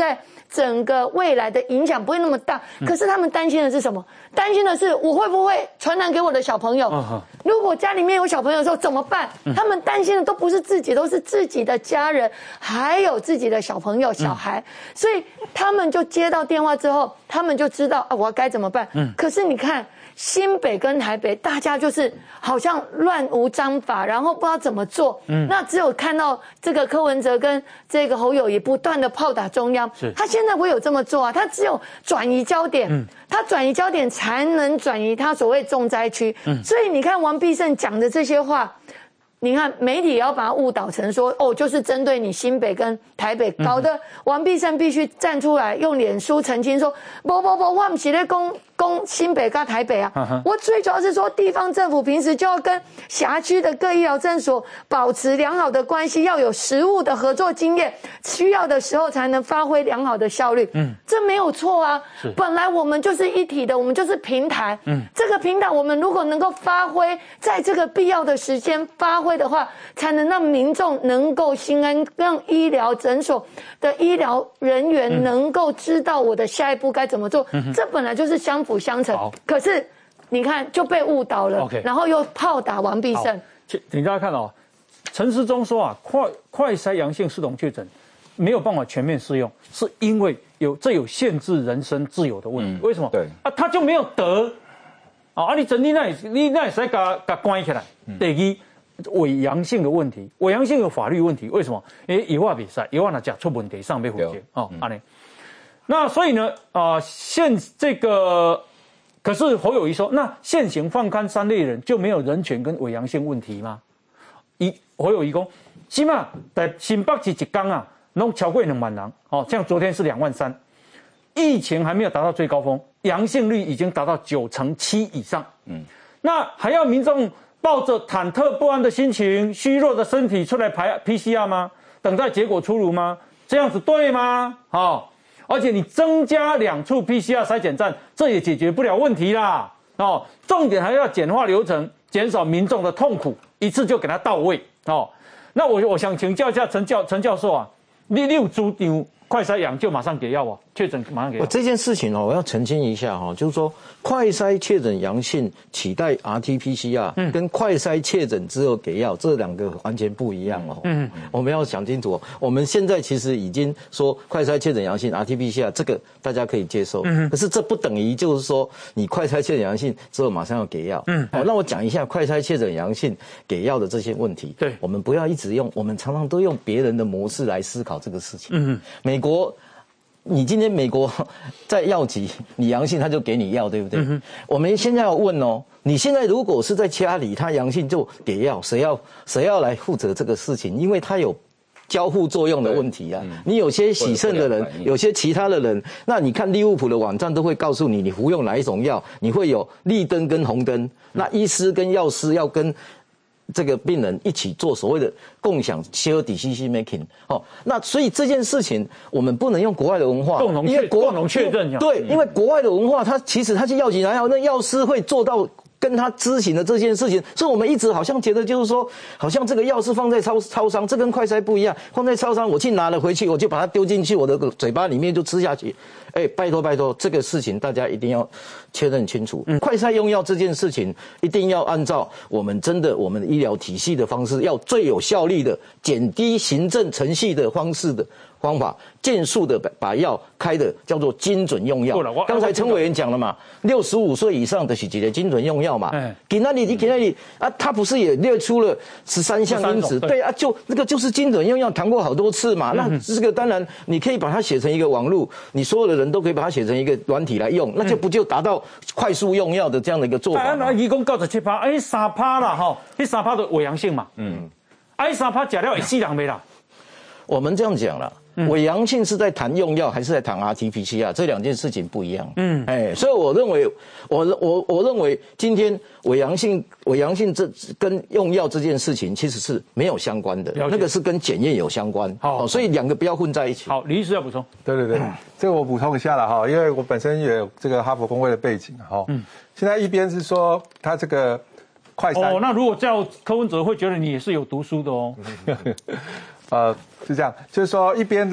整个未来的影响不会那么大。可是他们担心的是什么？担心的是我会不会传染给我的小朋友？如果家里面有小朋友的时候怎么办？他们担心的都不是自己，都是自己的家人，还有自己的小朋友、小孩。所以他们就接到电话之后，他们就知道啊，我要该怎么办。可是你看。新北跟台北，大家就是好像乱无章法，然后不知道怎么做。嗯，那只有看到这个柯文哲跟这个侯友宜不断的炮打中央，他现在不会有这么做啊，他只有转移焦点，嗯，他转移焦点才能转移他所谓重灾区。嗯，所以你看王必胜讲的这些话。你看媒体也要把它误导成说哦，就是针对你新北跟台北，搞得王必胜必须站出来用脸书澄清说，不不不，我不是在攻攻新北跟台北啊，嗯、我最主要是说地方政府平时就要跟辖区的各医疗诊所保持良好的关系，要有实务的合作经验，需要的时候才能发挥良好的效率。嗯，这没有错啊。本来我们就是一体的，我们就是平台。嗯，这个平台我们如果能够发挥，在这个必要的时间发挥。会的话，才能让民众能够心安，让医疗诊所的医疗人员能够知道我的下一步该怎么做。嗯、这本来就是相辅相成。可是你看就被误导了， okay. 然后又炮打王必胜。 请大家看哦，陈时中说啊，快快筛阳性视同确诊没有办法全面适用，是因为有这有限制人身自由的问题。嗯、为什么？对啊，他就没有得啊，你整你那你那使把把关起来。嗯、第一。伪阳性的问题，伪阳性有法律问题，为什么？因为以外比赛，以外呢讲出问题上被否决哦，安、嗯、尼。那所以呢，啊、呃，现这个，可是侯友宜说，那现行放宽三类人就没有人权跟伪阳性问题吗？一侯友宜说，起码在新北市一天啊，能超过两万人哦，像昨天是两万三，疫情还没有达到最高峰，阳性率已经达到九成七以上，嗯，那还要民众。抱着忐忑不安的心情、虚弱的身体出来排 P C R 吗？等待结果出炉吗？这样子对吗？哦，而且你增加两处 P C R 筛检站，这也解决不了问题啦。哦，重点还要简化流程，减少民众的痛苦，一次就给他到位。哦，那我我想请教一下陈教陈教授啊，你你有主张快筛阳就马上给药啊？确诊马上给药？ 这件事情哦，我要澄清一下哈，就是说快筛确诊阳性取代 R T P C R，、嗯、跟快筛确诊之后给药这两个完全不一样哦。嗯，我们要想清楚、哦，我们现在其实已经说快筛确诊阳性 R T P C R 这个大家可以接受，嗯，可是这不等于就是说你快筛确诊阳性之后马上要给药。嗯，好，那我讲一下快筛确诊阳性给药的这些问题。对，我们不要一直用，我们常常都用别人的模式来思考这个事情。嗯，美国。你今天美国在药局，你阳性他就给你药，对不对？嗯、我们现在要问哦，你现在如果是在家里，他阳性就给药，谁要谁要来负责这个事情？因为他有交互作用的问题啊。嗯、你有些洗肾的人，有些其他的人，那你看利物浦的网站都会告诉你，你服用哪一种药，你会有绿灯跟红灯。那医师跟药师要跟这个病人一起做所谓的共享 shared decision making 哦，那所以这件事情我们不能用国外的文化， 共同因为国共同确认对，因为国外的文化，它其实它去药局拿药，那药师会做到跟他知情的这件事情，所以我们一直好像觉得就是说，好像这个药是放在超超商，这跟快筛不一样，放在超商我去拿了回去，我就把它丢进去我的嘴巴里面就吃下去。哎，拜托拜托，这个事情大家一定要确认清楚。嗯，快筛用药这件事情，一定要按照我们真的我们的医疗体系的方式，要最有效率的、减低行政程序的方式的方法，尽速的把药开的叫做精准用药。刚才陈委员讲了嘛，六十五岁以上的是几个精准用药嘛？哎，给那里你给那里啊，他不是也列出了十三项因子？对啊，就那个就是精准用药，谈过好多次嘛。那这个当然你可以把它写成一个网络，你所有的人都可以把它写成一个软体来用，那就不就达到快速用药的这样的一个做法？ 那一共九十七趴，哎，三趴啦哈，那三趴的伪阳性嘛。嗯，哎，三趴假料也死人没啦。 我们这样讲了。伪阳性是在谈用药还是在谈 R T P C R 这两件事情不一样。嗯，哎，所以我认为，我我我认为今天伪阳性伪阳性这跟用药这件事情其实是没有相关的，那个是跟检验有相关。好，所以两个不要混在一起。 好，李医师要补充。 对对对，这个我补充一下了哈，因为我本身也有这个哈佛工会的背景哈。嗯，现在一边是说他这个快筛哦，那如果叫柯文哲会觉得你也是有读书的哦。 呃，是这样，就是说一边的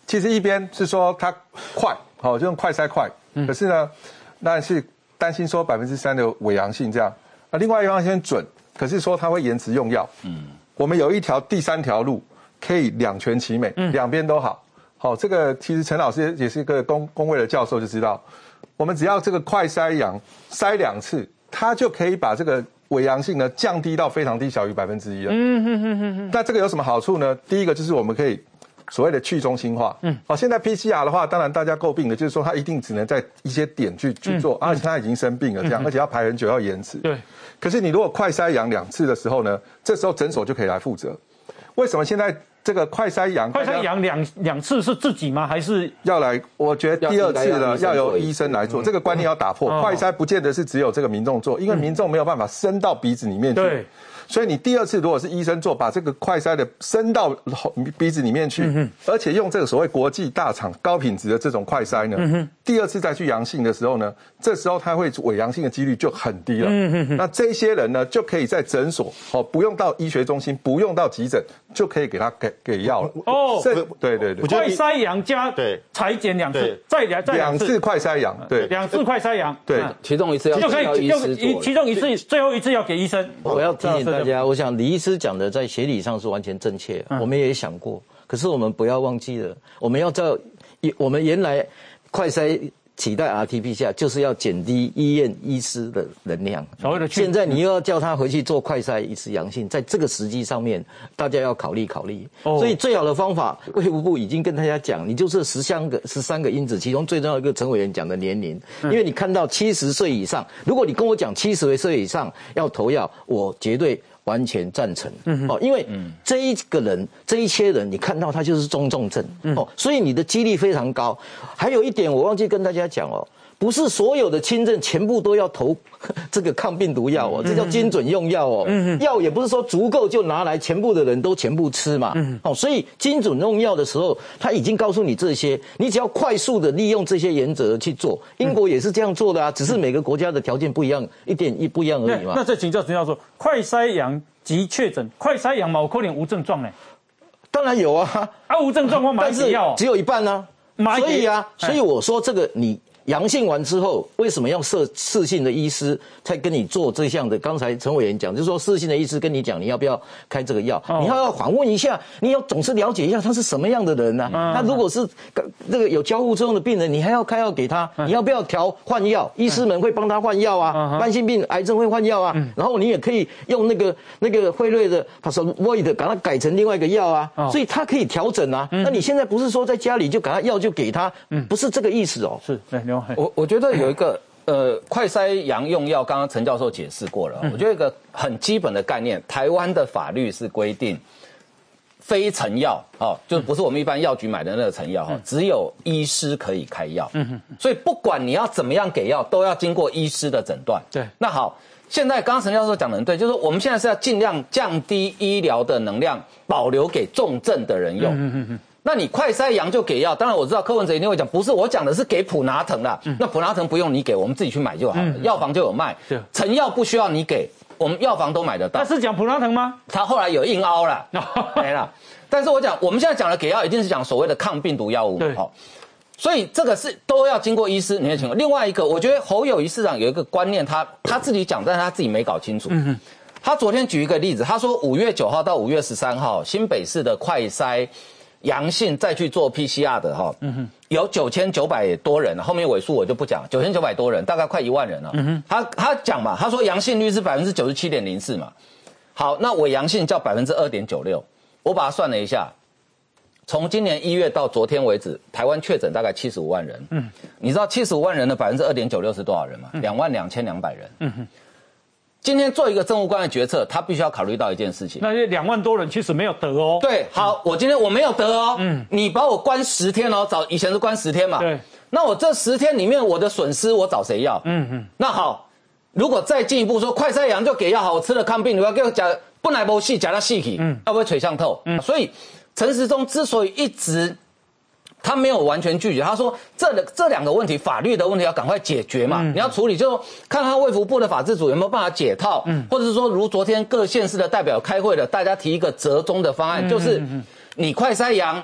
其实一边是说它快，好，就用快筛快，嗯、可是呢，那是担心说百分之三的伪阳性这样。那另外一方面准，可是说它会延迟用药。嗯，我们有一条第三条路可以两全其美，嗯、两边都好。好，这个其实陈老师也是一个公公卫的教授就知道，我们只要这个快筛阳筛两次，它就可以把这个伪阳性呢降低到非常低，小于百分之一了。嗯哼哼哼哼。那这个有什么好处呢？第一个就是我们可以所谓的去中心化。嗯。好，现在 P C R 的话，当然大家诟病的就是说它一定只能在一些点去去做，嗯、而且它已经生病了这样，嗯、而且要排很久，要延迟。对。可是你如果快筛阳两次的时候呢，这时候诊所就可以来负责。为什么现在？这个快筛阳， 快筛阳两两次是自己吗？还是要来？我觉得第二次呢，要由医生来做，这个观念要打破。快筛不见得是只有这个民众做，因为民众没有办法伸到鼻子里面去。对。所以你第二次如果是医生做，把这个快筛的伸到鼻子里面去，嗯、而且用这个所谓国际大厂高品质的这种快筛呢，嗯、第二次再去阳性的时候呢，这时候它会伪阳性的几率就很低了。嗯、那这些人呢，就可以在诊所哦，不用到医学中心，不用到急诊，就可以给他给给药了。哦，对对对， 快筛阳加裁剪两次，再两再两次快筛阳，对， 两次快筛阳， 对， 其中一次要就可以用其中一次最后一次要给医生。 我要提醒大家，我想李医师讲的在学理上是完全正确，嗯、我们也想过，可是我们不要忘记了，我们要在我们原来快筛取代 R T P C R 就是要减低医院医师的能量。现在你又要叫他回去做快筛一次阳性，在这个时机上面，大家要考虑考虑。哦、所以最好的方法，卫福部已经跟大家讲，你就是十三个十三个因子，其中最重要一个陈委员讲的年龄，嗯、因为你看到七十岁以上，如果你跟我讲七十岁以上要投药，我绝对完全赞成。嗯、哦，因为这一个人这一些人，你看到他就是中重症。嗯、哦，所以你的几率非常高。还有一点我忘记跟大家讲哦，不是所有的轻症全部都要投这个抗病毒药哦，这叫精准用药哦。嗯、药也不是说足够就拿来全部的人都全部吃嘛。嗯、哦，所以精准用药的时候，他已经告诉你这些，你只要快速的利用这些原则去做。英国也是这样做的啊，只是每个国家的条件不一样，一点一不一样而已嘛。 那再请教陈教授，快筛阳及确诊，快筛阳嘛，有可能无症状呢？ 当然有啊， 啊无症状我买给药， 只有一半呢、啊。所以啊，所以我说这个你。阳性完之后，为什么要设视性的医师才跟你做这项的？刚才陈委员讲，就是说视性的医师跟你讲，你要不要开这个药？哦、你要要访问一下，你要总是了解一下他是什么样的人呐、啊。他、嗯、如果是这个有交互作用的病人，你还要开药给他，嗯、你要不要调换药？医师们会帮他换药啊，嗯、慢性病、癌症会换药啊。嗯、然后你也可以用那个那个辉瑞的 Paxlovid 把它改成另外一个药啊，哦、所以它可以调整啊。嗯、那你现在不是说在家里就给他药就给他，嗯、不是这个意思哦。 是，对，刘海。 我我觉得有一个呃快筛阳用药，刚刚陈教授解释过了。嗯、我觉得一个很基本的概念，台湾的法律是规定，非成药哦，就不是我们一般药局买的那个成药哈，嗯、只有医师可以开药。嗯哼，所以不管你要怎么样给药，都要经过医师的诊断。对，那好，现在刚刚陈教授讲的很对，就是我们现在是要尽量降低医疗的能量，保留给重症的人用。嗯哼哼。那你快筛阳就给药，当然我知道柯文哲一定会讲，不是我讲的是给普拿疼啦，嗯、那普拿疼不用你给，我们自己去买就好了，嗯、药房就有卖。成药不需要你给，我们药房都买得到。 他是讲普拿疼吗？ 他后来有硬凹了，没了。但是我讲，我们现在讲的给药一定是讲所谓的抗病毒药物，好，所以这个是都要经过医师你的情况。另外一个，我觉得侯友宜市长有一个观念，他他自己讲，但是他自己没搞清楚。嗯、他昨天举一个例子，他说五月九号到五月十三号，新北市的快筛阳性再去做 P C R 的哈，嗯哼，有九千九百多人，后面尾数我就不讲，九千九百多人，大概快一万人了。嗯哼，他他讲嘛，他说阳性率是百分之九十七点零四嘛，好，那伪阳性叫百分之二点九六，我把它算了一下，从今年一月到昨天为止，台湾确诊大概七十五万人，嗯，你知道七十五万人的百分之二点九六是多少人吗？两万两千两百人，嗯哼。今天做一个政务官的决策，他必须要考虑到一件事情。 那些两万多人其实没有得哦。 对，好，我今天我没有得哦。嗯，你把我关十天哦，早以前是关十天嘛。对。那我这十天里面我的损失我找谁要？嗯嗯。那好，如果再进一步说，快筛阳就给药好，我吃了抗病毒药，给我讲不来不细，讲到细体，嗯，要不会垂向透？嗯。所以陈时中之所以一直。他没有完全拒绝，他说这这两个问题，法律的问题要赶快解决嘛，嗯、你要处理，就看看卫福部的法制组有没有办法解套，嗯、或者是说如昨天各县市的代表开会了，大家提一个折中的方案，嗯、就是你快筛阳，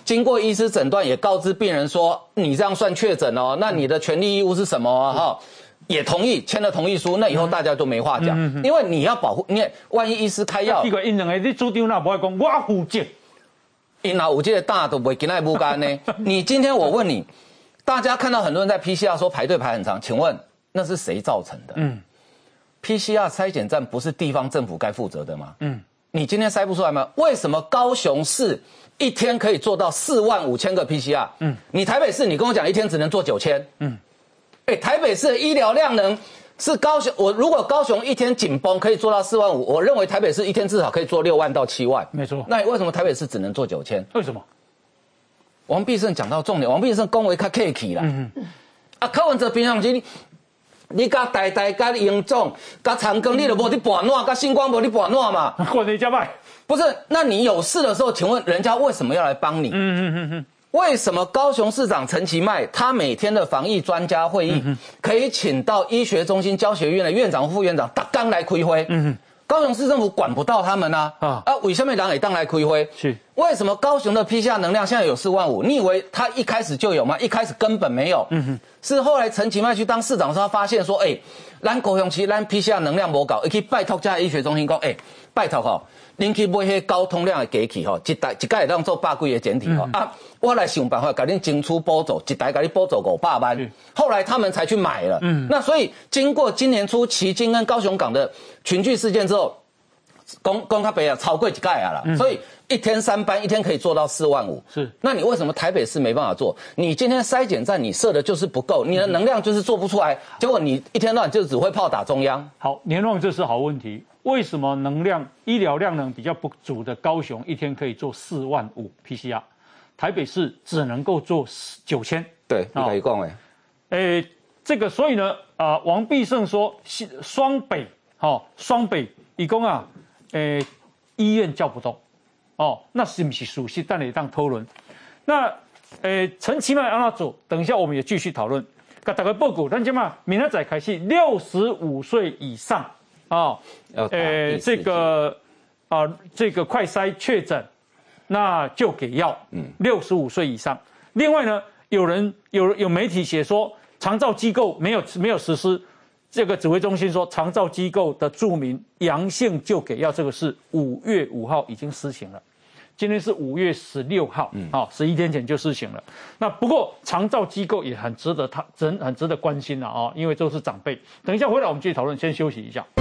经过医师诊断，也告知病人说你这样算确诊哦，那你的权利义务是什么啊？哈。也同意签了同意书，那以后大家都没话讲，嗯嗯嗯、因为你要保护，你万一医师开药， 这个因两个你主张那不会讲我负责， 因哪有这个大都不会跟那不干呢？你今天我问你，大家看到很多人在 P C R 说排队排很长，请问那是谁造成的？嗯 ，P C R 筛检站不是地方政府该负责的吗？嗯，你今天筛不出来吗？为什么高雄市一天可以做到四万五千个 P C R？ 嗯，你台北市你跟我讲一天只能做九千，嗯。哎，台北市的医疗量能是高雄，我如果高雄一天紧绷可以做到四万五，我认为台北市一天至少可以做六万到七万。 没错。 那为什么台北市只能做九千？ 为什么？ 王必胜讲到重点，王必胜恭维较客气啦。嗯嗯。啊，柯文哲平常时，你甲台大、甲营总、甲长庚，你都无去盘烂，甲星光无去盘烂嘛？ 管你加卖。 不是，那你有事的时候，请问人家为什么要来帮你？嗯嗯嗯嗯。为什么高雄市长陈其迈他每天的防疫专家会议可以请到医学中心教学院的院长、副院长，他刚来开会？嗯，高雄市政府管不到他们啊！啊啊，为什么人也当来开会？是为什么高雄的 P C R 能量现在有四万五？你以为他一开始就有吗？一开始根本没有。嗯哼，是后来陈其迈去当市长的时候，他发现说，哎、欸，咱高雄市咱 P C R 能量不够，可以拜托这医学中心讲，哎、欸，拜托吼。恁去买迄高通量的机器吼，一台一台会当做百几个检体吼、嗯、啊！我来想办法，给恁争取补助，一台给你补助五百万。后来他们才去买了。嗯，那所以经过今年初旗津跟高雄港的群聚事件之后，公公开北啊超过一盖啊啦、嗯，所以一天三班，一天可以做到四万五。是，那你为什么台北市没办法做？你今天筛检站你设的就是不够，你的能量就是做不出来，结果你一天到晚就只会炮打中央。 好，年旺这是好问题。为什么能量医疗量能比较不足的高雄一天可以做四万五 P C R， 台北市只能够做九千？ 对，你可以讲哎， 诶，这个所以呢，啊、呃，王必胜说双北，哦，双北一共啊，诶，医院叫不动，哦，那是不是属实？但你当讨论。那诶，陈其迈安那做？等一下我们也继续讨论。给大家报告，咱今嘛明天再开始，六十五岁以上。啊，呃，这个啊、呃，这个快筛确诊，那就给药。嗯，六十五岁以上。另外呢，有人有有媒体写说，长照机构没有没有实施，这个指挥中心说，长照机构的住民阳性就给药，这个是五月五号已经施行了。今天是五月十六号，嗯，好、哦，十一天前就施行了。那不过长照机构也很值得他真很值得关心了啊、哦，因为都是长辈。等一下回来我们继续讨论，先休息一下。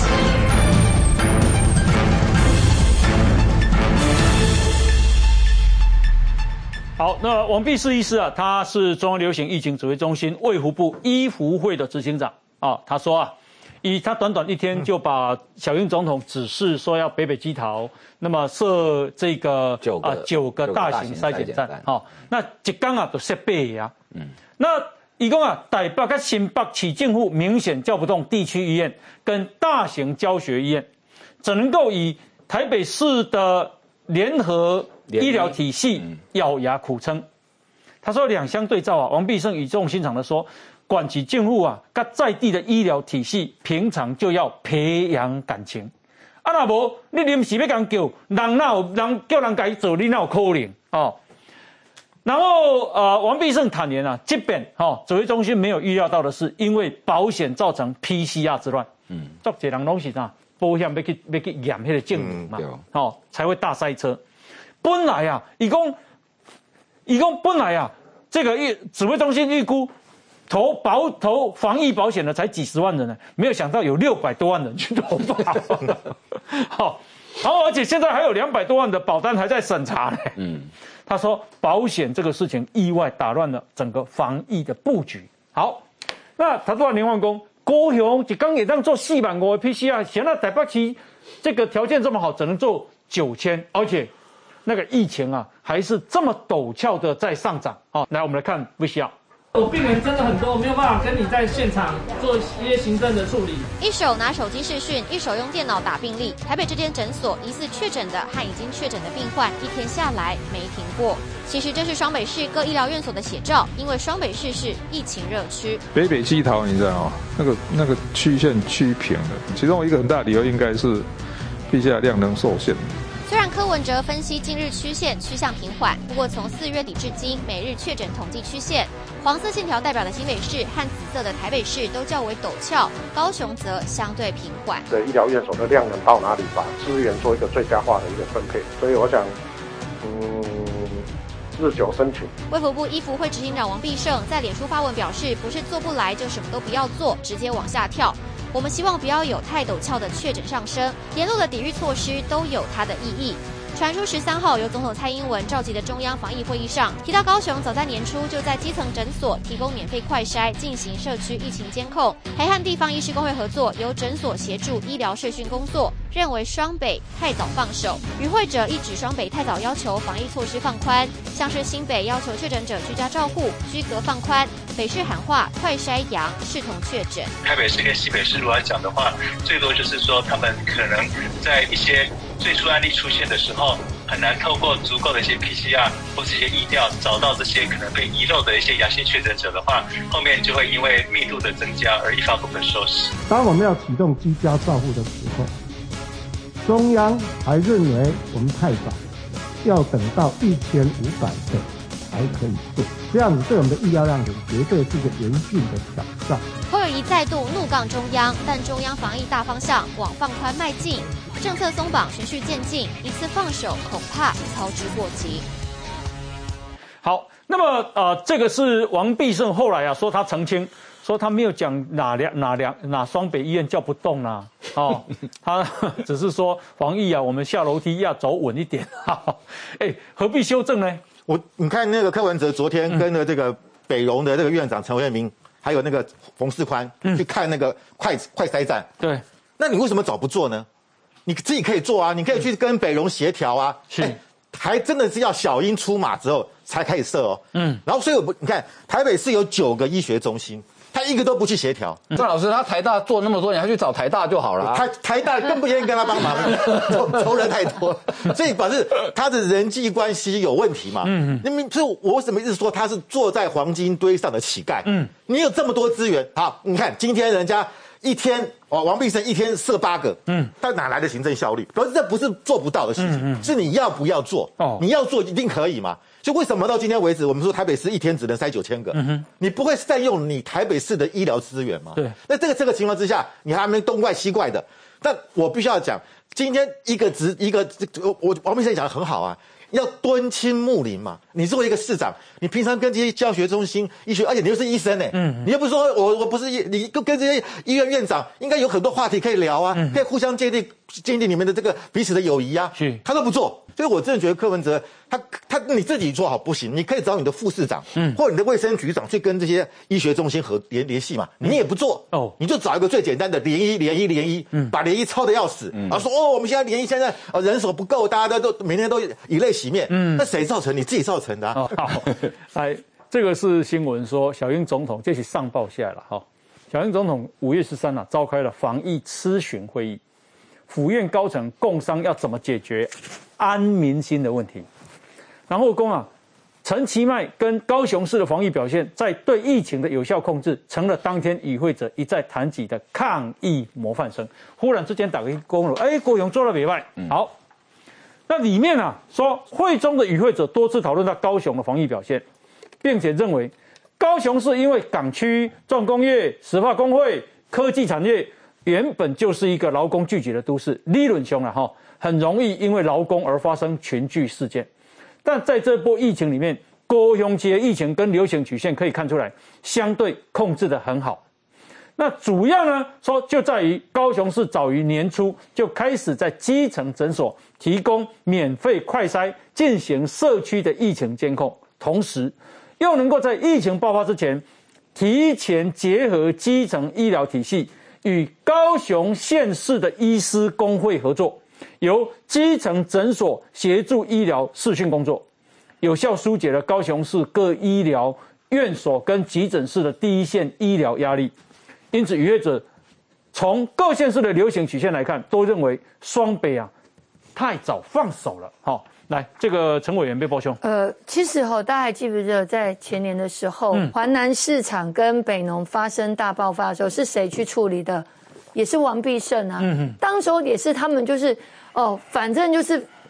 好，那王必士医师啊，他是中央流行疫情指挥中心卫福部医福会的执行长啊，他说啊。以他短短一天就把小英总统指示说要北北基桃，那么设这个九个啊九个大型筛检站，好、哦，那一天啊都设八个啊，嗯，那一共啊台北跟新北市政府明显叫不动地区医院跟大型教学医院，只能够以台北市的联合医疗体系咬牙苦撑。他说两相对照啊，王必胜语重心长的说。管起政府啊，跟在地的医疗体系，平常就要培养感情。啊，那无你临时要讲叫人哪有人叫人家做，你哪有可能哦？然后呃，王必胜坦言啊，这边哦，指挥中心没有预料到的是，因为保险造成 P C R 之乱。嗯，作者人拢是啥？保险要去要去验迄个证明嘛，嗯、哦，才会大塞车。本来啊，一共一共本来啊，这个预指挥中心预估。投保投防疫保险的才几十万人呢，没有想到有六百多万人去投保。好，好，而且现在还有两百多万的保单还在审查呢。嗯，他说保险这个事情意外打乱了整个防疫的布局。好，那他说林万公高雄一刚也当做四万五的 P C R， 现在台北市这个条件这么好，只能做九千，而且那个疫情啊还是这么陡峭的在上涨。好，来我们来看 V C R。 我病人真的很多，没有办法跟你在现场做一些行政的处理。 一手拿手机视讯，一手用电脑打病历。台北这间诊所疑似确诊的和已经确诊的病患，一天下来没停过。其实这是双北市各医疗院所的写照，因为双北市是疫情热区。 北北基桃，你知道吗？那个那个曲线曲平的，其中一个很大的理由应该是 P C R 量能受限。 虽然柯文哲分析近日曲线趋向平缓，不过从四月底至今，每日确诊统计曲线，黄色线条代表的新北市和紫色的台北市都较为陡峭，高雄则相对平缓。 的医疗院所的量能到哪里，把资源做一个最佳化的一个分配，所以我想，嗯，日久生情。 卫福部医福会执行长王必胜在脸书发文表示，不是做不来就什么都不要做，直接往下跳。我们希望不要有太陡峭的确诊上升，沿路的抵御措施都有它的意义。传出十三号由总统蔡英文召集的中央防疫会议上，提到高雄早在年初就在基层诊所提供免费快筛，进行社区疫情监控，还和地方医师工会合作，由诊所协助医疗视讯工作，认为双北太早放手。与会者一指双北太早要求防疫措施放宽，像是新北要求确诊者居家照护、居隔放宽，北市喊话快筛阳视同确诊。 台北市跟新北市如果来讲的话，最多就是说他们可能在一些最初案例出现的时候，很难透过足够的一些 P C R 或是一些疫调找到这些可能被遗漏的一些阳性确诊者的话，后面就会因为密度的增加而一发不可收拾。 当我们要启动居家照护的时候，中央还认为我们太早，要等到一千五百个才可以做，这样子对我们的医疗量能绝对是个严峻的挑战。 侯友宜再度怒杠中央，但中央防疫大方向往放宽迈进，政策松绑循序渐进，一次放手恐怕操之过急。 好，那么呃，这个是王必胜后来啊说他澄清，说他没有讲哪两哪两哪双北医院叫不动啦、啊，哦，他只是说防疫啊，我们下楼梯要走稳一点。哎，何必修正呢？ 我你看那个柯文哲昨天跟了这个北荣的这个院长陈为民，还有那个冯世宽、嗯、去看那个快快筛站。 对， 那你为什么早不做呢？你自己可以做啊，你可以去跟北荣协调啊。是、欸，还真的是要小英出马之后才开始设哦。嗯，然后所以我不，你看台北市有九个医学中心。他一个都不去协调， 郑老师，他台大做那么多年，他去找台大就好了、啊。 台台大更不愿意跟他帮忙，仇人太多，所以表示他的人际关系有问题嘛。嗯嗯，那么所以我为什么一直说他是坐在黄金堆上的乞丐？嗯，你有这么多资源，好，你看今天人家一天王王必胜一天设八个，嗯，但哪来的行政效率？可是这不是做不到的事情，嗯嗯是你要不要做？哦，你要做一定可以嘛。就为什么到今天为止，我们说台北市一天只能筛九千个？嗯哼，你不会善用你台北市的医疗资源吗？对。那这个这个情况之下，你还没东怪西怪的。但我必须要讲，今天一个职一个，我王必胜讲得很好啊，要敦亲睦邻嘛。你作为一个市长，你平常跟这些教学中心、医学，而且你又是医生呢、欸，嗯，你又不是说我我不是你跟这些医院院长应该有很多话题可以聊啊，嗯、可以互相建立建立你们的这个彼此的友谊啊。是，他都不做。所以我真的觉得柯文哲他他你自己做好不行，你可以找你的副市长，嗯，或者你的卫生局长去跟这些医学中心合联联系嘛。你也不做哦，你就找一个最简单的联医联医联医，嗯，把联医抄得要死，嗯，然后说哦，我们现在联医现在呃人手不够，大家都都每天都以泪洗面，嗯，那谁造成？你自己造成的、啊。哦， 好，来，这个是新闻说小英总统这是上报下来了哈。小英总统五月十三啊召开了防疫咨询会议。府院高层共商要怎么解决安民心的问题，然后公啊，陈其迈跟高雄市的防疫表现，在对疫情的有效控制，成了当天与会者一再谈及的抗疫模范生。忽然之间打开公了，哎，高雄做了没败，好，那里面啊说会中的与会者多次讨论到高雄的防疫表现，并且认为高雄市因为港区、重工业、石化工会、科技产业。原本就是一个劳工聚集的都市，理论上啊哈，很容易因为劳工而发生群聚事件。但在这波疫情里面，高雄市的疫情跟流行曲线可以看出来，相对控制得很好。那主要呢说就在于高雄市早于年初就开始在基层诊所提供免费快筛，进行社区的疫情监控，同时又能够在疫情爆发之前，提前结合基层医疗体系。与高雄县市的医师工会合作，由基层诊所协助医疗视讯工作，有效疏解了高雄市各医疗院所跟急诊室的第一线医疗压力。因此，与会者从各县市的流行曲线来看，都认为双北啊太早放手了。好，来，这个陈委员被报兄。 呃，其实哈、哦，大家还记不记得在前年的时候，嗯、环南市场跟北农发生大爆发的时候，是谁去处理的？也是王必胜啊。嗯哼，当时候也是他们就是哦，反正就是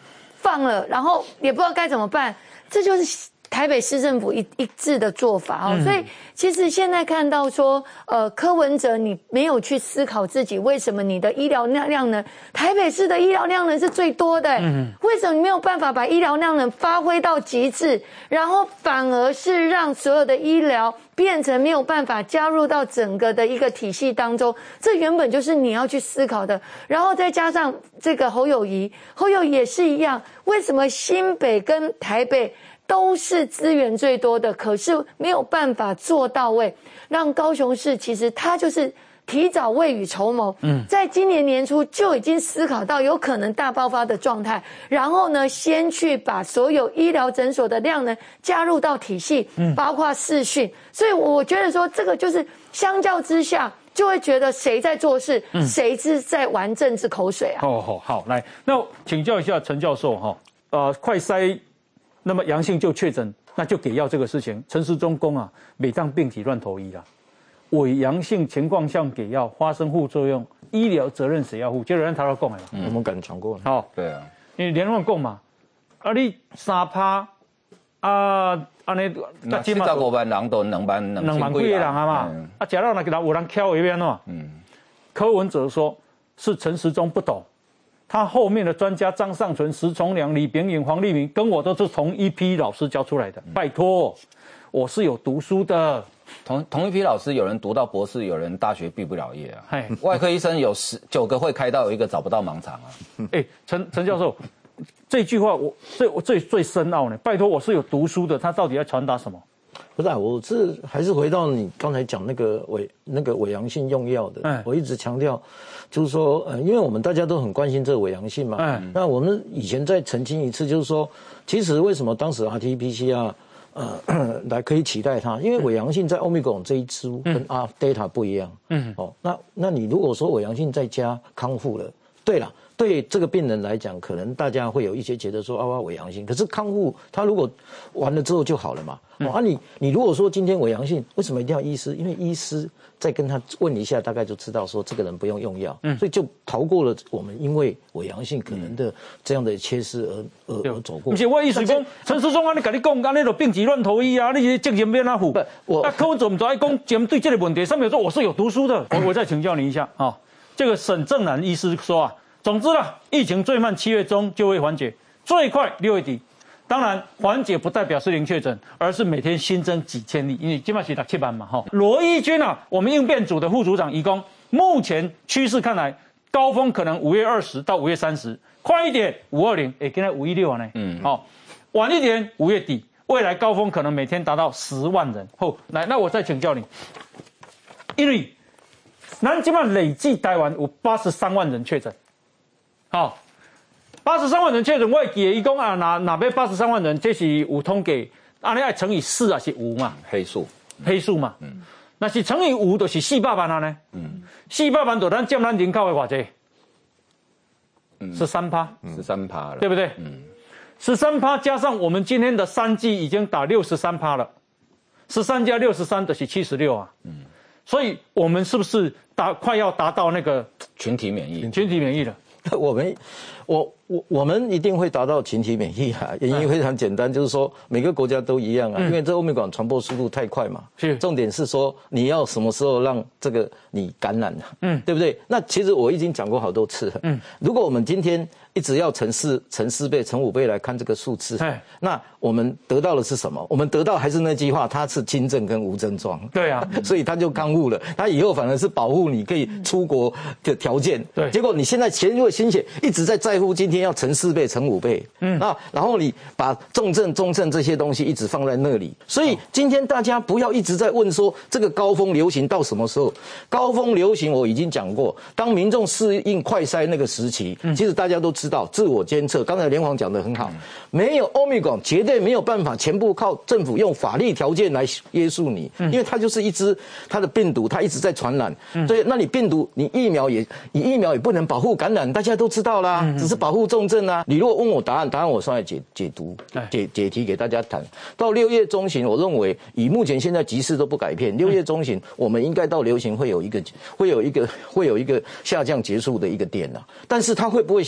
放了，然后也不知道该怎么办，这就是台北市政府一一致的做法哦。嗯、所以其实现在看到说，呃，柯文哲你没有去思考自己为什么你的医疗量能，台北市的医疗量能是最多的，嗯，为什么你没有办法把医疗量能发挥到极致，然后反而是让所有的医疗变成没有办法加入到整个的一个体系当中，这原本就是你要去思考的。然后再加上这个侯友宜，侯友宜也是一样，为什么新北跟台北都是资源最多的，可是没有办法做到位，让高雄市其实它就是提早未雨绸缪，嗯，在今年年初就已经思考到有可能大爆发的状态，然后呢，先去把所有医疗诊所的量能加入到体系，嗯，包括视讯，所以我觉得说这个就是相较之下，就会觉得谁在做事，嗯，谁是在玩政治口水啊？ 哦，好，好，来，那请教一下陈教授哈，呃，快筛。那么阳性就确诊，那就给药这个事情，陈时中公啊，每当病体乱投医啦，伪阳性情况下给药发生副作用，医疗责任谁要负？就有人他都讲的嘛， 我们敢讲过了。 好， 对啊， 因为连乱讲嘛，啊你三趴啊，安尼， 那七十五万人都两万两万几个人啊嘛，嗯、啊，假如那个人有人敲一遍喏，嗯，柯文哲说是陈时中不懂。他后面的专家张尚存、石崇良、李炳颖、黄立明，跟我都是同一批老师教出来的。嗯、拜托，我是有读书的。 同同一批老师，有人读到博士，有人大学毕不了业啊。外科医生有十九个会开刀，有一个找不到盲肠啊。 哎、欸，陈陈教授，这句话我最我最最深奥呢。拜托，我是有读书的，他到底要传达什么？ 不是、啊，我是还是回到你刚才讲那个伪那个伪阳性用药的，嗯、我一直强调，就是说，呃，因为我们大家都很关心这个伪阳性嘛，嗯、那我们以前再澄清一次，就是说，其实为什么当时 R T P C R 呃来可以取代它？因为伪阳性在 Omicron 这一株跟 R Delta 不一样，嗯，哦，那那你如果说伪阳性再加康复了，对了。对这个病人来讲，可能大家会有一些觉得说啊，伪阳性，可是康复他如果完了之后就好了嘛。嗯、啊你，你你如果说今天伪阳性，为什么一定要医师？因为医师再跟他问一下，大概就知道说这个人不用用药，嗯、所以就逃过了我们因为伪阳性可能的这样的缺失而而而走过。 不是我意思讲，陈时中啊，你跟你讲，安尼就病急乱投医啊，你些责任免哪负？我那柯文哲唔知爱讲针对这个问题，上面说我是有读书的，我我再请教你一下啊、哦，这个沈正南医师说啊。总之啦，疫情最慢七月中就会缓解，最快六月底。当然，缓解不代表是零确诊，而是每天新增几千例，因为基本上是六七万嘛哈。罗一军啊，我们应变组的副组长，移工，目前趋势看来，高峰可能五月二十到五月三十，快一点五二零，哎，现在五一六啊呢，嗯，好、哦，晚一点五月底，未来高峰可能每天达到十万人。后来，那我再请教你，因为咱基本上累计台湾有八十三万人确诊。好，八十三万人确诊，我会记得伊讲啊，哪哪边八十三万人，这是有统计，按你爱乘以四啊是五嘛， 黑数， 黑数嘛，嗯，那是乘以五就是四百万啊呢，嗯，四百万就咱占咱人口的偌济，嗯，十三趴， 十三趴了， 对不对？嗯，十三趴加上我们今天的三剂已经打六十三趴了，十三加六十三就是七十六啊，嗯，所以我们是不是达快要达到那个群体免疫？ 群体免疫了。 我们，我我我们一定会达到群体免疫啊！原因非常简单，就是说每个国家都一样啊，嗯、因为这欧米伽传播速度太快嘛。是，重点是说你要什么时候让这个你感染啊？嗯，对不对？那其实我已经讲过好多次了。嗯，如果我们今天一直要乘四、乘四倍、乘五倍来看这个数字，那我们得到的是什么？我们得到还是那句话，它是轻症跟无症状。 对啊， 所以它就康复了，它以后反而是保护你可以出国的条件。对，结果你现在钱因为心血一直在在乎今天要乘四倍、乘五倍，嗯，啊，然后你把重症、中症这些东西一直放在那里，所以今天大家不要一直在问说这个高峰流行到什么时候？高峰流行我已经讲过，当民众适应快筛那个时期，嗯、其实大家都知道自我监测。刚才连黄讲得很好，嗯、没有 Omicron 绝对没有办法全部靠政府用法律条件来约束你，嗯、因为它就是一只它的病毒，它一直在传染，嗯、所以那你病毒你疫苗也你疫苗也不能保护感染，大家都知道啦，嗯、只是保护重症啊。你如果问我答案，答案我上来解解读解解题给大家谈。到六月中旬，我认为以目前现在局势都不改变，六月中旬我们应该到流行会有一个会有一个会有一个下降结束的一个点啊。但是它会不会消失？不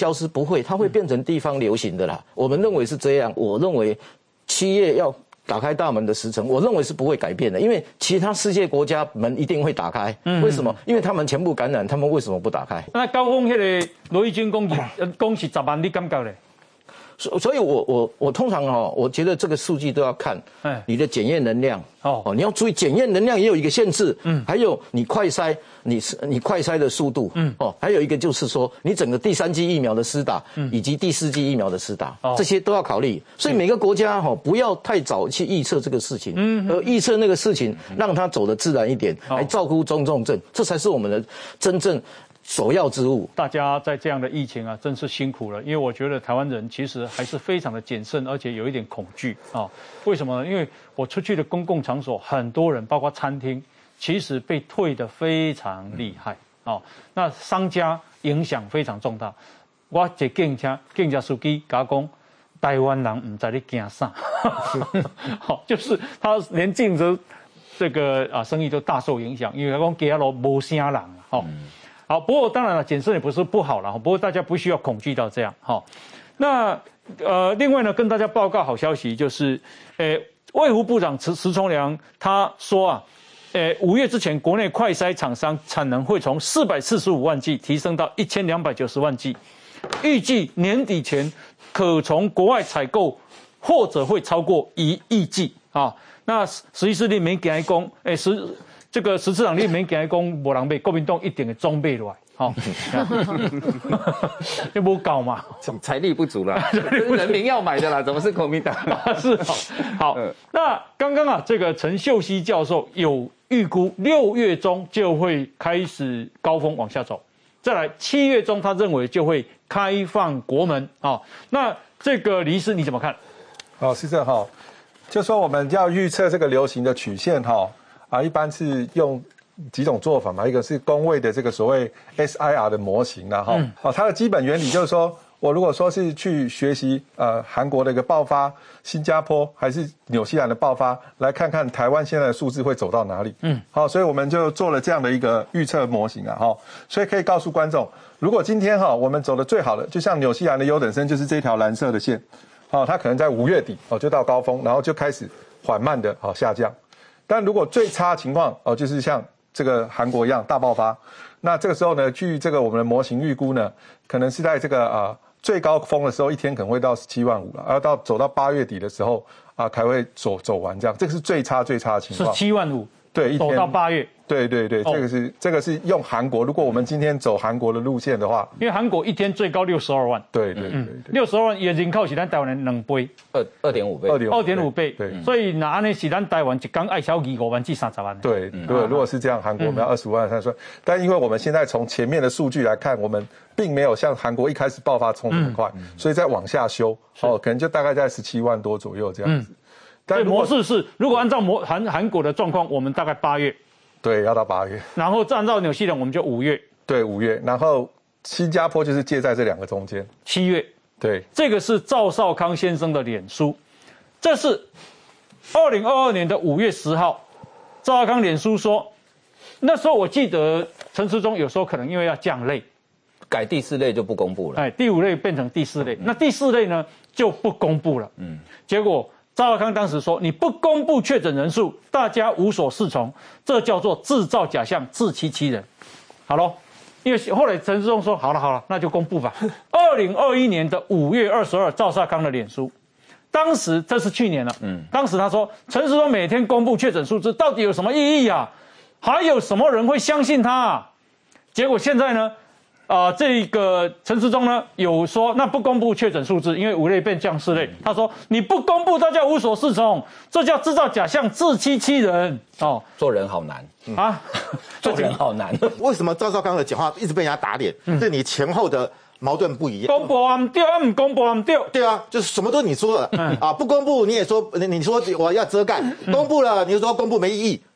会，它会变成地方流行的啦。我们认为是这样，我认为企业要打开大门的时程，我认为是不会改变的，因为其他世界国家门一定会打开。嗯、为什么？因为他们全部感染，他们为什么不打开？ 那高峰那个罗毅军攻击攻击十万，你感觉嘞？ 所所以我，我我我通常哦，我觉得这个数据都要看你的检验能量哦哦，你要注意检验能量也有一个限制，嗯，还有你快筛，你你快筛的速度，嗯哦，还有一个就是说你整个第三剂疫苗的施打，嗯，以及第四剂疫苗的施打，哦，这些都要考虑。所以每个国家哈、哦、不要太早去预测这个事情，嗯，而预测那个事情让它走得自然一点，来照顾中重症，这才是我们的真正首要之务。 大家在这样的疫情啊，真是辛苦了。因为我觉得台湾人其实还是非常的谨慎，而且有一点恐惧啊。为什么呢？因为我出去的公共场所，很多人，包括餐厅，其实被退得非常厉害啊。那商家影响非常重大。我一警车，警车司机跟我讲，台湾人唔知你惊啥，好，就是他连竞争这个啊生意都大受影响，因为他讲街路无啥人哦。好，不过当然了，谨慎也不是不好了，不过大家不需要恐惧到这样哈。那呃，另外呢，跟大家报告好消息，就是，呃，卫福部长石石崇良他说啊，呃，五月之前，国内快筛厂商产能会从四百四十五万剂提升到一千两百九十万剂，预计年底前可从国外采购，或者会超过一亿剂啊。那实际是你没给他讲，哎，实。这个石市长你免惊讲无人买，国民党一定会装备落来，好、哦，你无搞嘛， 财力不足啦，人民要买的啦，怎么是国民党？ 是好，好，那刚刚啊，这个陈秀熙教授有预估六月中就会开始高峰往下走，再来七月中他认为就会开放国门啊、哦。那这个李医师你怎么看？ 哦，是这样哈、哦，就说我们要预测这个流行的曲线哈、哦。啊，一般是用几种做法嘛，一个是公卫的这个所谓 S I R 的模型啦，哈、嗯，哦，它的基本原理就是说，我如果说是去学习呃韩国的一个爆发，新加坡还是纽西兰的爆发，来看看台湾现在的数字会走到哪里，嗯，好、哦，所以我们就做了这样的一个预测模型啊，哈、哦，所以可以告诉观众，如果今天哈、哦、我们走的最好的，就像纽西兰的优等生就是这条蓝色的线，哦，它可能在五月底哦就到高峰，然后就开始缓慢的哦下降。但如果最差情况哦，就是像这个韩国一样大爆发，那这个时候呢，据这个我们的模型预估呢，可能是在这个啊、呃、最高峰的时候，一天可能会到十七万五了，要到走到八月底的时候啊，才会走走完这样，这个是最差最差的情况。 十七万五， 对，一天走到八月。 对对对， 哦、 这个是这个是用韩国，如果我们今天走韩国的路线的话， 因为韩国一天最高六十二万。 对对对对， 六十二万也人口是咱台湾人两倍， 二二点五倍， 二点二点五倍。 对， 嗯、所以那安尼是咱台湾一天爱小二五万至三十万。 对对，如果是这样，韩国我们要二十五万三十万，但因为我们现在从前面的数据来看，我们并没有像韩国一开始爆发冲这么快，嗯、所以再往下修，哦，可能就大概在十七万多左右这样子。嗯、 但模式是，如果按照模韩韩国的状况，我们大概八月。 对，要到八月， 然后按照纽西兰，我们就五月。 对，五月，然后新加坡就是介在这两个中间， 七月。 对， 这个是赵少康先生的脸书，这是二零二二年的五月十号，赵少康脸书说，那时候我记得陈时中有时候可能因为要降类， 改第四类就不公布了， 哎，第五类变成第四类，嗯、那第四类呢就不公布了，嗯，结果。赵少康当时说：“你不公布确诊人数，大家无所适从，这叫做制造假象，自欺欺人。”好咯，因为后来陈时中说：“好了好了，那就公布吧。”二零二一年的五月二十二，赵少康的脸书，当时这是去年了，嗯，当时他说陈时中每天公布确诊数字，到底有什么意义啊？还有什么人会相信他啊？结果现在呢？啊、呃，这个陈时中呢有说，那不公布确诊数字，因为五类变降四类。他说你不公布，大家无所适从，这叫制造假象，自欺欺人。哦， 做人好难、嗯、 啊， 做人好难。 为什么赵少康的讲话一直被人家打脸？嗯、是你前后的矛盾不一样。 公布啊不对，啊不公布啊不对。 对啊，就是什么都你说了、嗯、啊，不公布你也说你你说我要遮盖，公布了你就说公布没意义。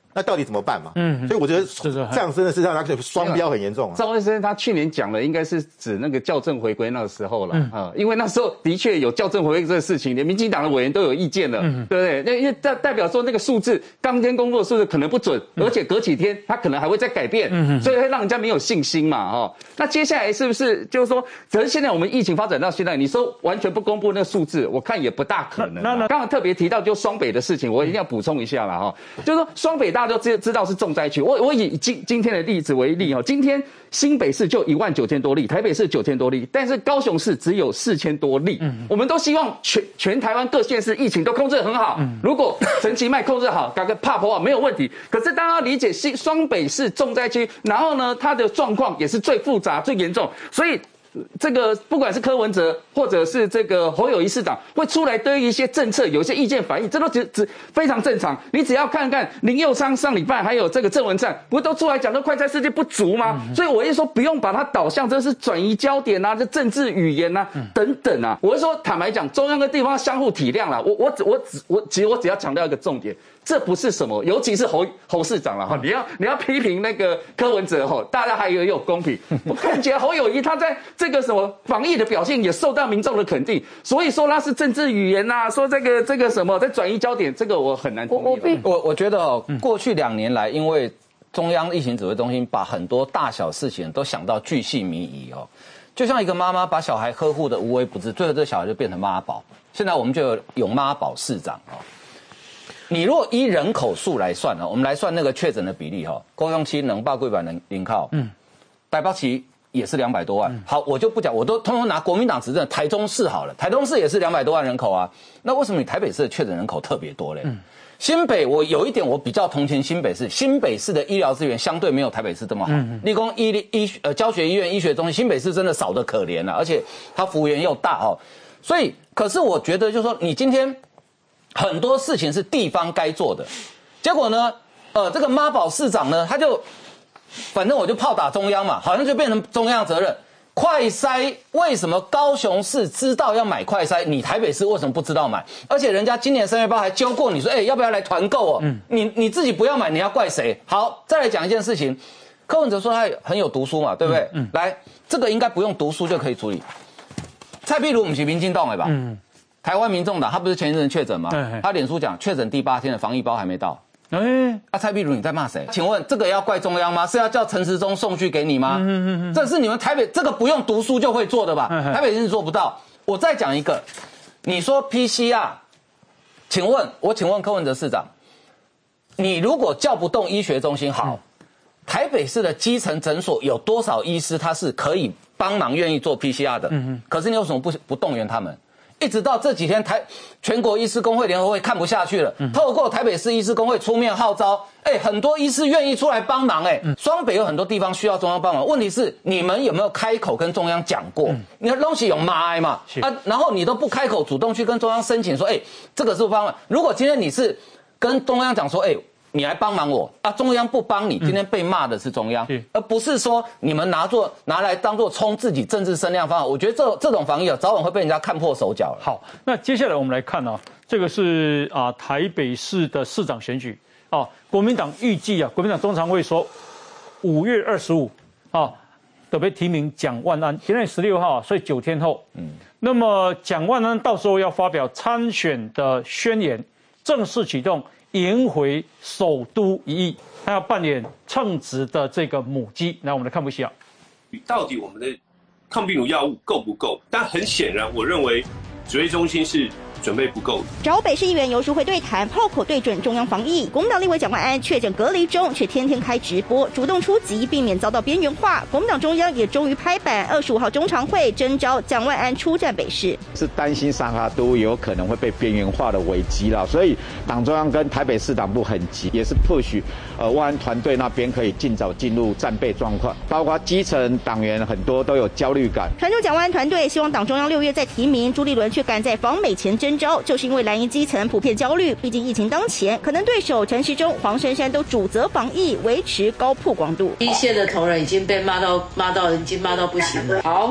那到底怎么办嘛？嗯，所以我觉得这样真的是让他双标很严重啊。 赵先生他去年讲的应该是指那个校正回归那个时候了啊、嗯，因为那时候的确有校正回归这个事情，连民进党的委员都有意见了，嗯、对不对？那因为代代表说那个数字当天工作的数字可能不准，嗯、而且隔几天他可能还会再改变，嗯、所以会让人家没有信心嘛，哦。那接下来是不是就是说，可是现在我们疫情发展到现在，你说完全不公布那个数字，我看也不大可能。那那刚刚特别提到就双北的事情，我一定要补充一下了哈，就是说双北大家都知知道是重灾区。我我以今今天的例子为例哈，今天新北市就一万九千多例，台北市九千多例，但是高雄市只有四千多例。嗯，我们都希望全全台湾各县市疫情都控制得很好。嗯，如果陈其迈控制好，搞个怕破没有问题。可是大家要理解，新双北市重灾区，然后呢，它的状况也是最复杂、最严重，所以。这个不管是柯文哲或者是这个侯友宜市长会出来对于一些政策有一些意见反应，这都只只非常正常。你只要看看林右昌上礼拜还有这个郑文灿，不都出来讲这快筛世界不足吗？嗯、所以我是说不用把它导向这是转移焦点啊，这政治语言啊、嗯、等等啊。我是说坦白讲，中央跟地方相互体谅啦。我我只我只我其实我只要强调一个重点。这不是什么，尤其是侯侯市长了哈，你要你要批评那个柯文哲哈，大家还有有公平。我感觉侯友宜他在这个什么防疫的表现也受到民众的肯定，所以说他是政治语言呐、啊，说这个这个什么在转移焦点，这个我很难同意。 我我我觉得哦，过去两年来，因为中央疫情指挥中心把很多大小事情都想到巨细靡遗哦，就像一个妈妈把小孩呵护的无微不至，最后这小孩就变成妈宝。现在我们就有有妈宝市长哦。你如果依人口数来算呢，我们来算那个确诊的比例哈，高雄市能报贵版能零靠，嗯，台北市也是两百多万。好，我就不讲，我都通通拿国民党执政台中市好了，台中市也是两百多万人口啊。那为什么你台北市的确诊人口特别多嘞？嗯，新北我有一点我比较同情新北市，新北市的医疗资源相对没有台北市这么好。嗯，立功医医呃教学医院、医学中心，新北市真的少得可怜了、啊，而且它幅员又大哦。所以，可是我觉得就是说，你今天。很多事情是地方该做的，结果呢，呃，这个妈宝市长呢，他就反正我就炮打中央嘛，好像就变成中央责任。快筛为什么高雄市知道要买快筛，你台北市为什么不知道买？而且人家今年三月八还揪过你说，哎、欸，要不要来团购哦？嗯，你你自己不要买，你要怪谁？好，再来讲一件事情，柯文哲说他很有读书嘛，对不对？嗯，嗯来，这个应该不用读书就可以处理。蔡壁如不是民进党的吧？嗯。台湾民众党，他不是前一阵确诊吗？他脸书讲确诊第八天的防疫包还没到。哎，啊，蔡壁如你在骂谁？请问这个要怪中央吗？是要叫陈时中送去给你吗？嗯嗯嗯，这是你们台北这个不用读书就会做的吧？台北人是做不到。我再讲一个，你说 P C R， 请问我请问柯文哲市长，你如果叫不动医学中心，好，台北市的基层诊所有多少医师他是可以帮忙愿意做 P C R 的？嗯嗯，可是你为什么不不动员他们？一直到这几天台全国医师工会联合会看不下去了，嗯、透过台北市医师工会出面号召，哎、欸，很多医师愿意出来帮忙、欸，哎、嗯，双北有很多地方需要中央帮忙，问题是你们有没有开口跟中央讲过？嗯、你的东西有骂嘛？啊，然后你都不开口主动去跟中央申请说，哎、欸，这个是帮忙。如果今天你是跟中央讲说，哎、欸。你来帮忙我啊！中央不帮你，今天被骂的是中央，嗯、而不是说你们拿做拿来当做冲自己政治声量方法。我觉得这这种防疫啊，早晚会被人家看破手脚了。 好，那接下来我们来看啊，这个是啊台北市的市长选举啊，国民党预计啊，国民党中常会说五月二十五啊，特别提名蒋万安，今天十六号，所以九天后，嗯，那么蒋万安到时候要发表参选的宣言，正式启动。赢回首都一役，他要扮演称职的这个母鸡。来，我们来看部戏啊。 到底我们的抗病毒药物够不够？但很显然，我认为指挥中心是准备不够的。 找北市议员游淑慧对谈，炮口对准中央防疫。国民党立委蒋万安确诊隔离中，却天天开直播，主动出击，避免遭到边缘化。国民党中央也终于拍板，二十五号中常会征召蒋万安出战北市。 是担心三哈都有可能会被边缘化的危机了，所以党中央跟台北市党部很急，也是 push 呃万安团队那边可以尽早进入战备状况，包括基层党员很多都有焦虑感。 传出蒋万安团队希望党中央六月再提名，朱立伦却赶在访美前征召，就是因为蓝营基层普遍焦虑，毕竟疫情当前，可能对手陈时中、黄珊珊都主责防疫，维持高曝光度。 一线的同仁已经被骂到骂到已经骂到不行了。好，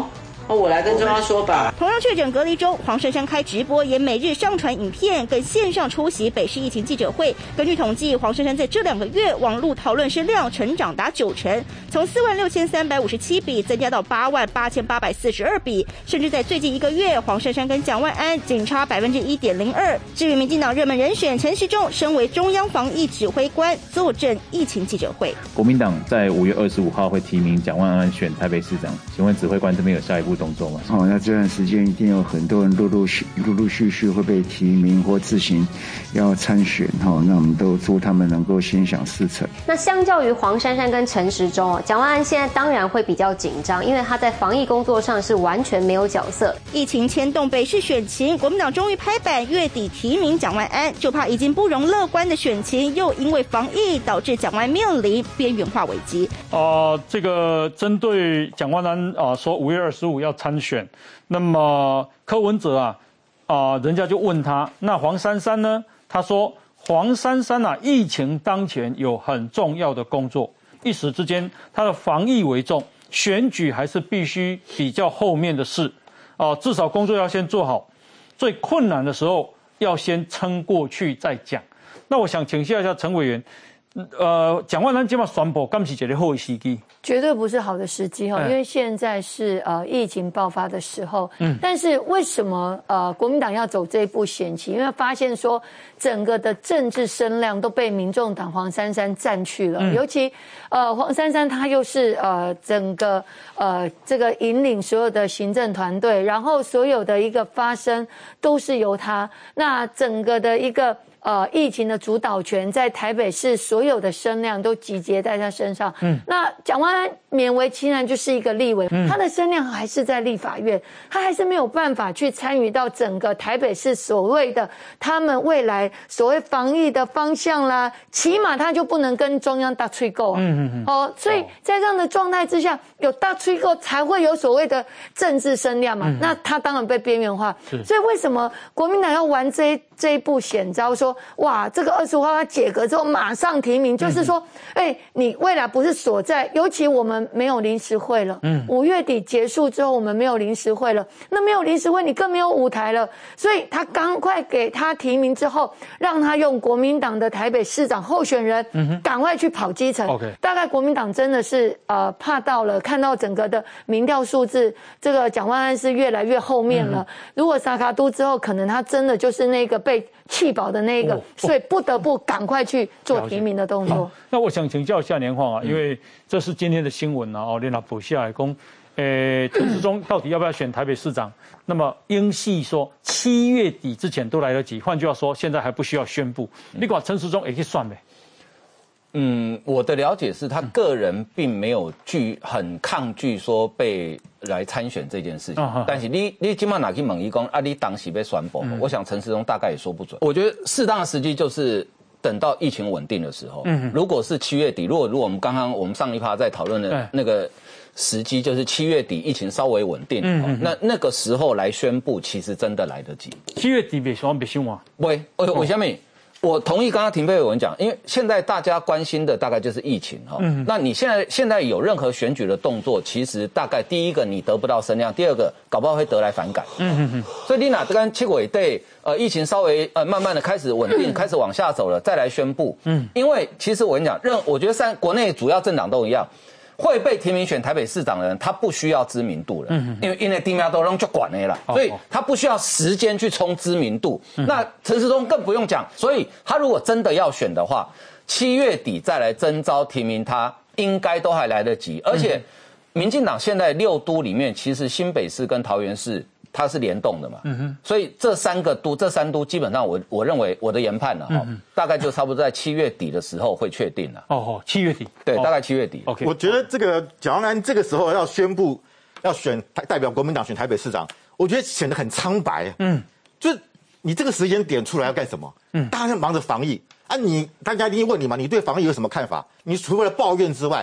哦，我来跟中央说吧。 同样确诊隔离中，黄珊珊开直播，也每日上传影片，跟线上出席北市疫情记者会。根据统计，黄珊珊在这两个月网络讨论声量成长达九成，从四万六千三百五十七笔增加到八万八千八百四十二笔，甚至在最近一个月，黄珊珊跟蒋万安仅差百分之一点零二。至于民进党热门人选陈时中，身为中央防疫指挥官，坐镇疫情记者会。 国民党在五月二十五号会提名蒋万安选台北市长，请问指挥官这边有下一步动作吗？ 哦，那这段时间一定有很多人陆陆续陆陆续续会被提名或自行要参选，哈，那我们都祝他们能够心想事成。 那相较于黄珊珊跟陈时中哦，蒋万安现在当然会比较紧张，因为他在防疫工作上是完全没有角色。 疫情牵动北市选情，国民党终于拍板月底提名蒋万安，就怕已经不容乐观的选情，又因为防疫导致蒋万安面临边缘化危机。 啊、呃，这个针对蒋万安啊、呃，说五月二十五要参选，那么柯文哲啊，啊、呃，人家就问他，那黄珊珊呢？他说黄珊珊啊，疫情当前有很重要的工作，一时之间他的防疫为重，选举还是必须比较后面的事，啊、呃，至少工作要先做好，最困难的时候要先撑过去再讲。那我想请教一下陈委员。呃，蒋万安这么宣布，敢是一个好的时机？ 绝对不是好的时机哈，因为现在是呃疫情爆发的时候。嗯，但是为什么呃国民党要走这一步险棋？因为发现说整个的政治声量都被民众党黄珊珊占去了，嗯、尤其呃黄珊珊她又是呃整个呃这个引领所有的行政团队，然后所有的一个发声都是由她，那整个的一个。呃，疫情的主导权在台北市所有的声量都集结在他身上。嗯，那蒋万安勉为其难就是一个立委，嗯、他的声量还是在立法院，他还是没有办法去参与到整个台北市所谓的他们未来所谓防疫的方向啦，起码他就不能跟中央搭吹够啊。嗯嗯嗯。哦，所以在这样的状态之下，有搭吹够才会有所谓的政治声量嘛。嗯、那他当然被边缘化。所以为什么国民党要玩这一这一步险招说？哇，这个二十五号他解革之后马上提名，就是说，哎、欸，你未来不是所在，尤其我们没有临时会了，嗯，五月底结束之后我们没有临时会了，那没有临时会你更没有舞台了，所以他赶快给他提名之后，让他用国民党的台北市长候选人，嗯，赶快去跑基层。OK， 大概国民党真的是呃怕到了，看到整个的民调数字，这个蒋万安是越来越后面了。嗯、如果萨卡都之后，可能他真的就是那个被弃保的那个。哦，所以不得不赶快去做提名的动作。 那我想请教一下年晃啊，因为这是今天的新闻啊，哦，联合报下来讲，呃，陈时中到底要不要选台北市长？那么英系说七月底之前都来得及，换句话说，现在还不需要宣布。你管陈时中也可以算没？ 嗯，我的了解是他个人并没有拒很抗拒说被来参选这件事情，嗯、但是你你今晚拿去猛一公啊，你当时被选播，嗯、我想陈时中大概也说不准。我觉得适当的时机就是等到疫情稳定的时候，嗯、如果是七月底，如果如果我们刚刚我们上一趴在讨论的那个时机，就是七月底疫情稍微稳定，嗯嗯、那那个时候来宣布，其实真的来得及。 七月底别说别宣啊， 喂，我我下面。我同意刚刚廷飞委员讲，因为现在大家关心的大概就是疫情哈。嗯。那你现在现在有任何选举的动作，其实大概第一个你得不到声量，第二个搞不好会得来反感。嗯嗯嗯。所以你哪跟七尾对呃疫情稍微呃慢慢的开始稳定，开始往下走了，再来宣布。嗯。因为其实我跟你讲，任我觉得三国内主要政党都一样。会被提名选台北市长的人，他不需要知名度了，嗯、因为因为地面都让就管了啦，所以他不需要时间去冲知名度。嗯、那陈时中更不用讲，所以他如果真的要选的话，七月底再来征召提名他，应该都还来得及。而且，民进党现在六都里面，其实新北市跟桃园市它是联动的嘛，嗯哼，所以这三个都，这三都基本上我我认为我的研判呢，哈、嗯，大概就差不多在七月底的时候会确定了。 哦哦，七月底， 对， 哦、 大概七月底。 OK， 我觉得这个蒋万安这个时候要宣布要选代表国民党选台北市长，我觉得显得很苍白。嗯，就是你这个时间点出来要干什么？嗯，大家忙着防疫啊你，大家一定问你嘛，你对防疫有什么看法？你除了抱怨之外，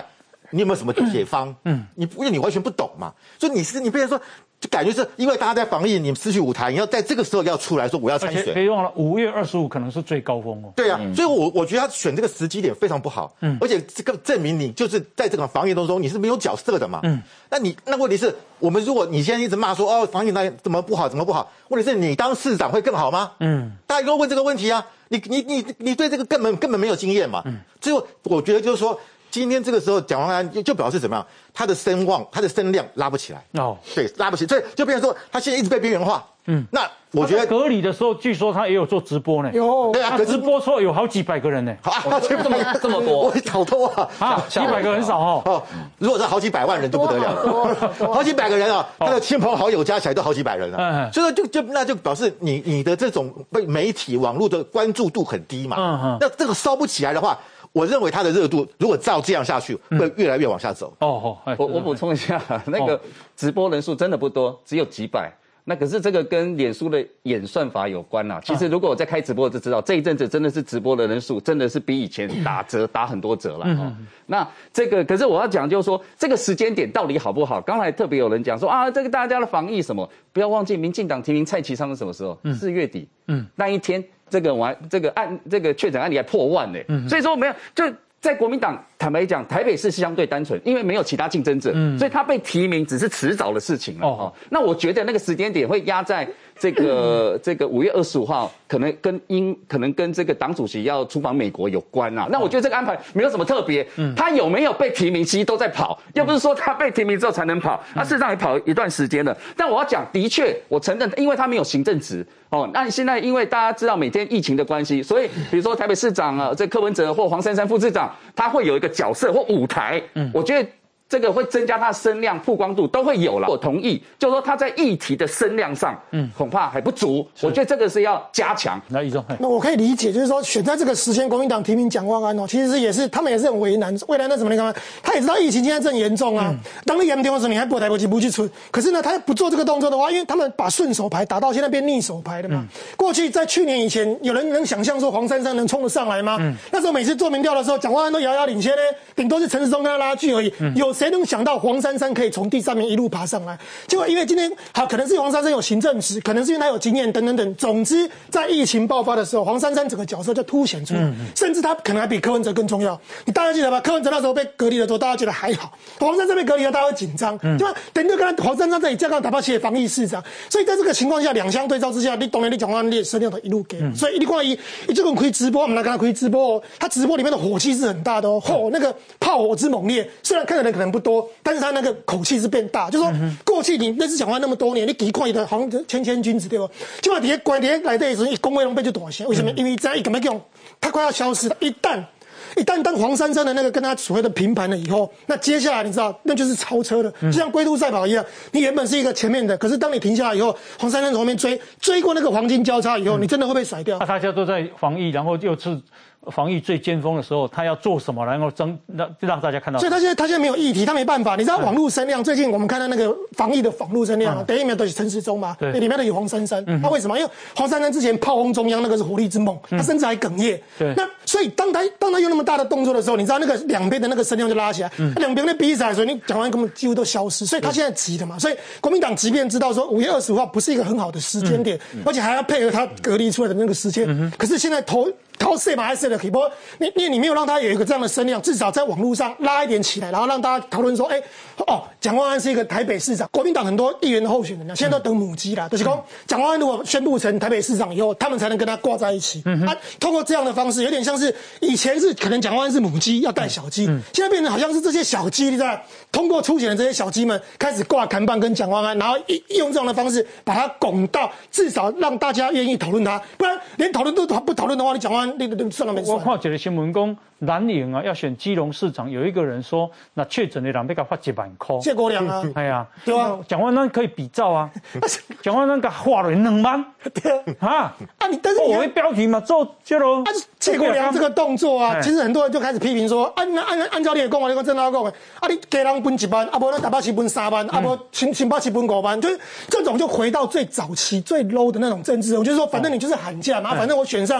你有没有什么解方？嗯，你因为你完全不懂嘛，所以你是你变成说。就感觉是因为大家在防疫，你们失去舞台，你要在这个时候要出来说我要参选。 而且别忘了，五月二十五可能是最高峰哦。 对啊，嗯、所以我我觉得他选这个时机点非常不好。嗯，而且这个证明你就是在这个防疫当中你是没有角色的嘛。嗯，那你那问题是我们如果你现在一直骂说哦防疫那怎么不好怎么不好，问题是你当市长会更好吗？嗯，大家都问这个问题啊，你你你你对这个根本根本没有经验嘛。嗯，所以我觉得就是说。今天这个时候，蒋万安就就表示怎么样？他的声望、他的声量拉不起来哦，对，拉不起，所以就变成说他现在一直被边缘化。嗯，那我觉得隔离的时候，据说他也有做直播呢。 有，对啊， 直播说有好几百个人呢。 好， 这么这么多， 我好多啊！ 啊，几百个很少哦。 哦，如果是好几百万人就不得了了，好几百个人啊，他的亲朋好友加起来都好几百人了。嗯，所以就就那就表示你你的这种被媒体网络的关注度很低嘛。嗯嗯，那这个烧不起来的话。我认为它的热度如果照这样下去，会越来越往下走。 哦哦，我我补充一下，那个直播人数真的不多，只有几百。那可是这个跟脸书的演算法有关啦。其实如果我在开直播就知道，这一阵子真的是直播的人数真的是比以前打折打很多折了。哦，那这个可是我要讲就是说，这个时间点到底好不好？刚才特别有人讲说啊，这个大家的防疫什么，不要忘记民进党提名蔡其昌是什么时候？四月底。嗯，那一天。这个我还这个案这个确诊案例还破万呢。嗯，所以说没有就在国民党坦白讲，台北市是相对单纯，因为没有其他竞争者，嗯，所以他被提名只是迟早的事情了。哦，那我觉得那个时间点会压在这个这个五月二十五号，可能跟因可能跟这个党主席要出访美国有关啊。那我觉得这个安排没有什么特别，嗯，他有没有被提名，其实都在跑，又不是说他被提名之后才能跑，他事实上也跑一段时间了。但我要讲，的确，我承认，因为他没有行政职。哦，那现在因为大家知道每天疫情的关系，所以比如说台北市长啊，这柯文哲或黄珊珊副市长，他会有一个角色或舞台，嗯，我觉得这个会增加他的声量、曝光度都会有了。我同意，就是说他在议题的声量上，嗯，恐怕还不足。我觉得这个是要加强。 那一中， 那我可以理解，就是说选在这个时间，国民党提名蒋万安哦，其实是也是他们也是很为难。为难那什么？你看嘛，他也知道疫情现在正严重啊。嗯、当你严重的时候，你还不来不及不去出。可是呢，他不做这个动作的话，因为他们把顺手牌打到现在变逆手牌了嘛。嗯、过去在去年以前，有人能想象说黄珊珊能冲得上来吗？嗯、那时候每次做民调的时候，蒋万安都遥遥领先呢，顶多是陈时中跟他拉锯而已。嗯、有谁能想到黄珊珊可以从第三名一路爬上来？结果因为今天好，可能是黄珊珊有行政职，可能是因为他有经验等等等。总之，在疫情爆发的时候，黄珊珊整个角色就凸显出来，嗯、甚至他可能还比柯文哲更重要。你大家记得吧？柯文哲那时候被隔离的时候，大家觉得还好；黄珊珊被隔离了，大家会紧张。嗯、就等于跟他黄珊珊这里架杠打爆起防疫市长。所以在这个情况下，两相对照之下，你当然你蒋万安列声量都一路给。嗯、所以你看一一这个开直播，我们来跟他开直播哦，他直播里面的火气是很大的哦，吼、嗯、那个炮火之猛烈，虽然看的人可能不多，但是他那个口气是变大。就是说，嗯、过去你认识蒋万安那么多年，你几看他好像谦谦君子对不？结果底下关底下来的时候，一公卫龙被就大声，为什么？因为这样一根本用，他快要消失了。一旦一旦当黄珊珊的那个跟他所谓的平盘了以后，那接下来你知道，那就是超车的，就像龟兔赛跑一样。你原本是一个前面的，可是当你停下来以后，黄珊珊从后面追，追过那个黄金交叉以后，嗯、你真的会被甩掉。 那大家都在防疫，然后又是防疫最尖峰的时候，他要做什么，然后争让让大家看到。 所以他现在他现在没有议题，他没办法。你知道网络声量，最近我们看到那个防疫的网络声量，第一名都是陈时中嘛，对，里面的有黄珊珊。那为什么？因为黄珊珊之前炮轰中央那个是火力之猛，他甚至还哽咽。对，那所以当他当他用那么大的动作的时候，你知道那个两边的那个声量就拉起来，两边的比赛，所以你蒋万安根本几乎都消失。所以他现在急的嘛，所以国民党即便知道说五月二十五号不是一个很好的时间点，而且还要配合他隔离出来的那个时间，可是现在投。他射嘛还是射的，可不？你你你没有让他有一个这样的声量，至少在网络上拉一点起来，然后让大家讨论说，哎、欸，哦，蒋万安是一个台北市长，国民党很多议员的候选人，现在都等母鸡啦，就是说蒋万安如果宣布成台北市长以后，他们才能跟他挂在一起。嗯、啊，通过这样的方式，有点像是以前是可能蒋万安是母鸡要带小鸡，嗯、现在变成好像是这些小鸡，你知道，通过出选的这些小鸡们开始挂看板跟蒋万安，然后用这样的方式把他拱到至少让大家愿意讨论他，不然连讨论都不讨论的话，你蒋万安。 我看一个新闻讲，蓝营啊要选基隆市长，有一个人说，那确诊的人要给他发一万块。 谢国良啊， 哎呀，对啊，蒋万安可以比照啊，蒋万安给花了两万， 对啊，啊你但是我的标题嘛做这咯， 啊谢国良这个动作啊，其实很多人就开始批评说，按按按照你的讲话，你讲正老讲的，啊你给人分一万，啊不那台北市分三万，啊不新新北市分五万，就是这种就回到最早期最 low 的那种政治，我就是说反正你就是喊价嘛，反正我选上。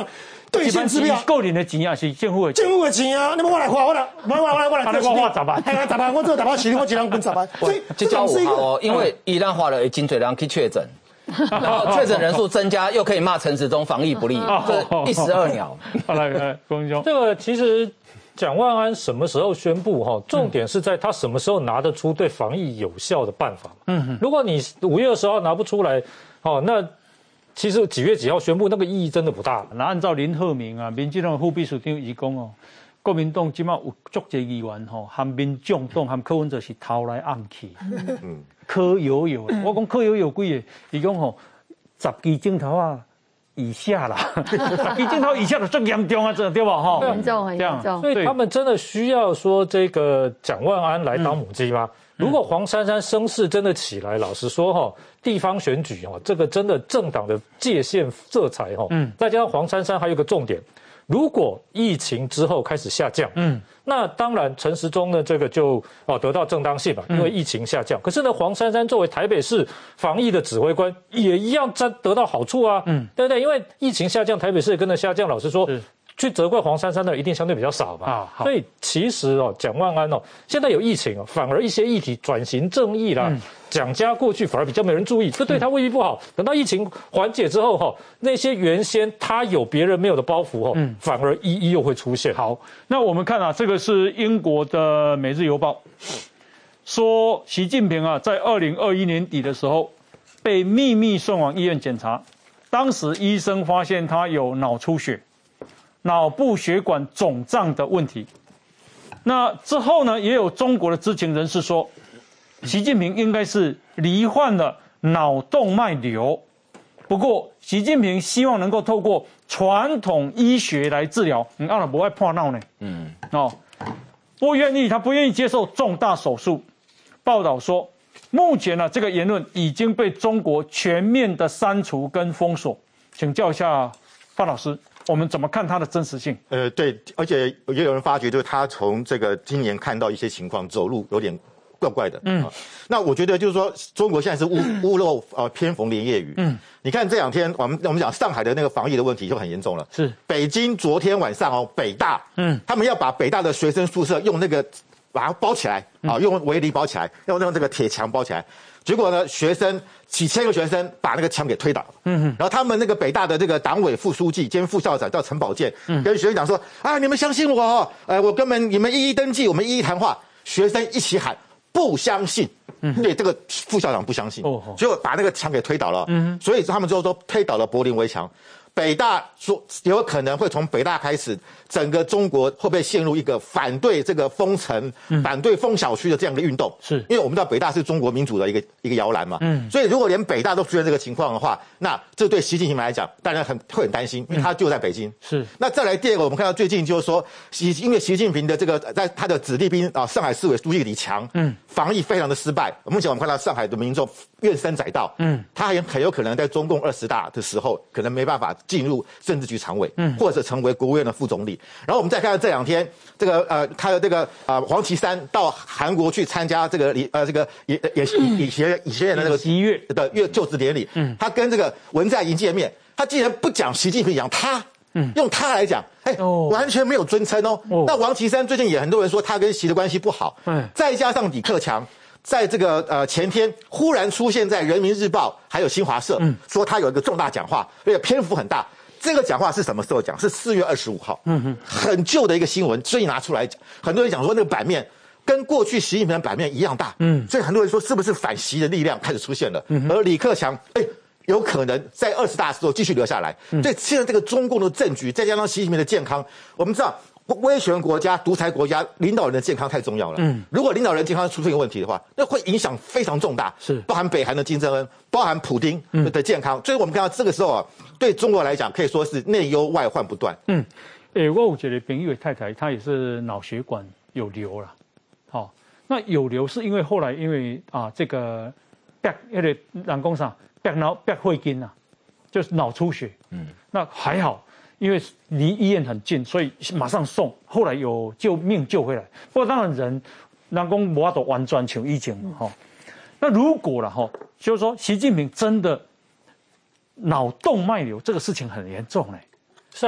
兑现支票， 个人的钱啊是政府的政府的钱啊，那么我来花，我来，我来，我来，我来， 我来花十万， 哎，十万，我做十万，十年我一人分十万，所以这叫五号哦，因为一旦花了，金嘴人去确诊。然后确诊人数增加，又可以骂陈时中防疫不力，这一石二鸟。 好来来，龚兄， 这个其实蒋万安什么时候宣布哈？重点是在他什么时候拿得出对防疫有效的办法。嗯，如果你五月二十号拿不出来，哦，那其实几月几号宣布那个意义真的不大。 那按照林鹤鸣啊，民进党副秘书长伊讲哦，国民党今麦有足侪议员吼，含民众党含柯文哲是偷来暗去。嗯。柯有有，我讲柯有有几个，伊讲吼，十支镜头啊以下啦，十支镜头以下的最严重啊，这对吧？哈， 严重很严重。 所以他们真的需要说这个蒋万安来当母鸡吗？嗯、如果黄珊珊声势真的起来，老实说哈，地方选举哈，这个真的政党的界限色彩哈，嗯，再加上黄珊珊还有一个重点。如果疫情之后开始下降，嗯，那当然陈时中呢这个就哦得到正当性嘛，因为疫情下降。嗯、可是呢，黄珊珊作为台北市防疫的指挥官，也一样在得到好处啊，嗯，对不对？因为疫情下降，台北市也跟着下降。老实说，去责怪黄珊珊的一定相对比较少吧。啊，所以其实哦，蒋万安哦，现在有疫情哦，反而一些议题转型正义啦。嗯蒋家过去反而比较没人注意，这对他未必不好。等到疫情缓解之后，哈，那些原先他有别人没有的包袱，哈，嗯，反而一一又会出现。 好，那我们看啊，这个是英国的《每日邮报》说，习近平啊，在二零二一年底的时候被秘密送往医院检查，当时医生发现他有脑出血、脑部血管肿胀的问题。那之后呢，也有中国的知情人士说，习近平应该是罹患了脑动脉瘤，不过习近平希望能够透过传统医学来治疗。你按了不爱破闹呢？嗯，哦，不愿意，他不愿意接受重大手术。报道说，目前呢、啊，这个言论已经被中国全面的删除跟封锁。请教一下范老师，我们怎么看它的真实性？ 呃，对，而且也有人发觉，就是他从这个今年看到一些情况，走路有点怪怪的，嗯、啊，那我觉得就是说，中国现在是屋屋漏呃偏逢连夜雨，嗯，你看这两天我们我们讲上海的那个防疫的问题就很严重了， 是北京昨天晚上哦，北大，嗯，他们要把北大的学生宿舍用那个把它包起来，啊，用围篱包起来，用用这个铁墙包起来，结果呢，学生几千个学生把那个墙给推倒，嗯哼，然后他们那个北大的这个党委副书记兼副校长叫陈宝剑，嗯，跟学生讲说，啊，你们相信我哦，呃，我根本你们一一登记，我们一一谈话，学生一起喊。不相信，嗯，对这个副校长不相信，哦，结果把那个墙给推倒了，嗯，所以他们最后说推倒了柏林围墙。北大说有可能会从北大开始，整个中国会不会陷入一个反对这个封城、嗯、反对封小区的这样的运动？是因为我们知道北大是中国民主的一个一个摇篮嘛，嗯，所以如果连北大都出现这个情况的话，那这对习近平来讲，当然很会很担心，因为他就在北京。是，那再来第二个，我们看到最近就是说，习因为习近平的这个在他的子弟兵啊，上海市委书记李强，嗯，防疫非常的失败。目前我们看到上海的民众怨声载道，嗯，他很很有可能在中共二十大的时候，可能没办法进入政治局常委，嗯，或者成为国务院的副总理。然后我们再看到这两天，这个呃，他的这个呃黄岐山到韩国去参加这个李呃这个也也以学以学院的那个一月的月就职典礼，嗯，他跟这个文在寅见面，他竟然不讲习近平，讲他。嗯，用他来讲，哎、欸，哦、完全没有尊称哦。哦那王岐山最近也很多人说他跟习的关系不好，嗯，再加上李克强在这个呃前天忽然出现在人民日报还有新华社，嗯，说他有一个重大讲话，而且篇幅很大。这个讲话是什么时候讲？是四月二十五号，嗯哼，很旧的一个新闻，所以拿出来讲，很多人讲说那个版面跟过去习近平的版面一样大，嗯，所以很多人说是不是反习的力量开始出现了？嗯，而李克强，哎、欸。有可能在二十大的时候继续留下来，嗯、所以现在这个中共的政局，再加上习近平的健康，我们知道威权国家、独裁国家领导人的健康太重要了。嗯，如果领导人健康出现一个问题的话，那会影响非常重大，是包含北韩的金正恩，包含普丁的健康。嗯、所以我们看到这个时候啊，对中国来讲可以说是内忧外患不断。 嗯，诶、欸，我有觉得朋友的太太她也是脑血管有瘤了，好、哦，那有瘤是因为后来因为啊这个白那个人工上。白脑白会筋啊，就是脑出血。嗯，那还好，因为离医院很近，所以马上送。后来有救命救回来。不过当然人，人工无法度完全像以前哈。那如果了哈，就是说习近平真的脑动脉瘤这个事情很严重嘞。 是啊，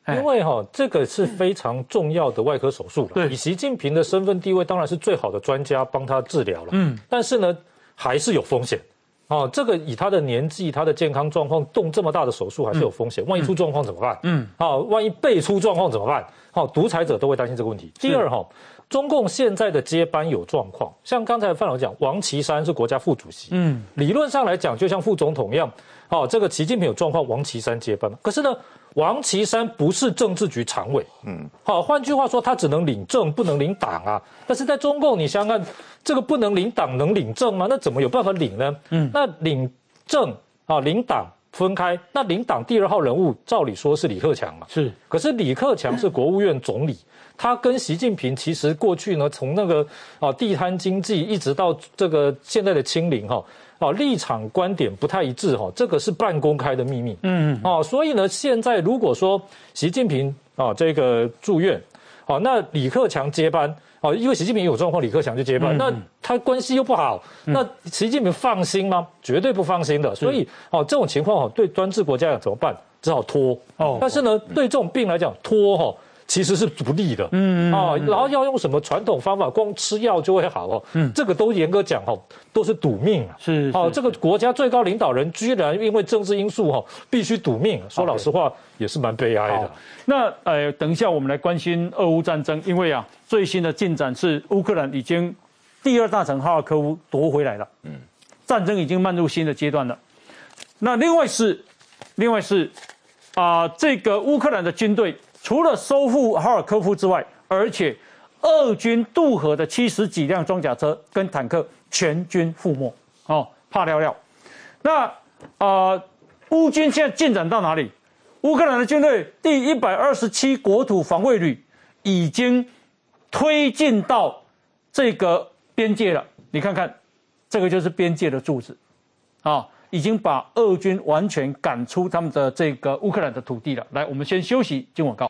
因为哈、哦、这个是非常重要的外科手术了。对，以习近平的身份地位，当然是最好的专家帮他治疗了。嗯，但是呢，还是有风险。哦，这个以他的年纪、他的健康状况，动这么大的手术还是有风险。嗯、万一出状况怎么办？嗯，好、哦，万一被出状况怎么办？好、哦，独裁者都会担心这个问题。第二哈、哦，中共现在的接班有状况，像刚才范老讲，王岐山是国家副主席，嗯，理论上来讲，就像副总统一样，哦，这个习近平有状况，王岐山接班。可是呢，王岐山不是政治局常委，嗯，好，换句话说，他只能领政，不能领党啊。但是在中共，你想想看，这个不能领党，能领政吗？那怎么有办法领呢？嗯，那领政啊，领党分开，那领党第二号人物，照理说是李克强嘛，是。可是李克强是国务院总理，他跟习近平其实过去呢，从那个啊地摊经济一直到这个现在的清零哈。哦，立场观点不太一致哈，这个是半公开的秘密。嗯，哦，所以呢，现在如果说习近平啊这个住院，哦，那李克强接班，哦，因为习近平有状况，李克强就接班，嗯、那他关系又不好，嗯、那习近平放心吗？绝对不放心的。所以，哦，这种情况哦，对专制国家怎么办？只好拖。哦，但是呢，对这种病来讲，拖哈。其实是不利的，嗯啊，然后要用什么传统方法，光吃药就会好哦，嗯，这个都严格讲哦，都是赌命啊，是，哦，这个国家最高领导人居然因为政治因素哈，必须赌命，说老实话也是蛮悲哀的。 那呃，等一下我们来关心俄乌战争，因为啊，最新的进展是乌克兰已经第二大城哈尔科夫夺回来了，嗯，战争已经迈入新的阶段了。那另外是，另外是啊、呃，这个乌克兰的军队。除了收复哈尔科夫之外，而且俄军渡河的七十几辆装甲车跟坦克全军覆没，哦，怕了了。那呃，乌军现在进展到哪里？乌克兰的军队第一百二十七国土防卫旅已经推进到这个边界了。你看看，这个就是边界的柱子，啊、哦。已经把俄军完全赶出他们的这个乌克兰的土地了。来，我们先休息，进广告。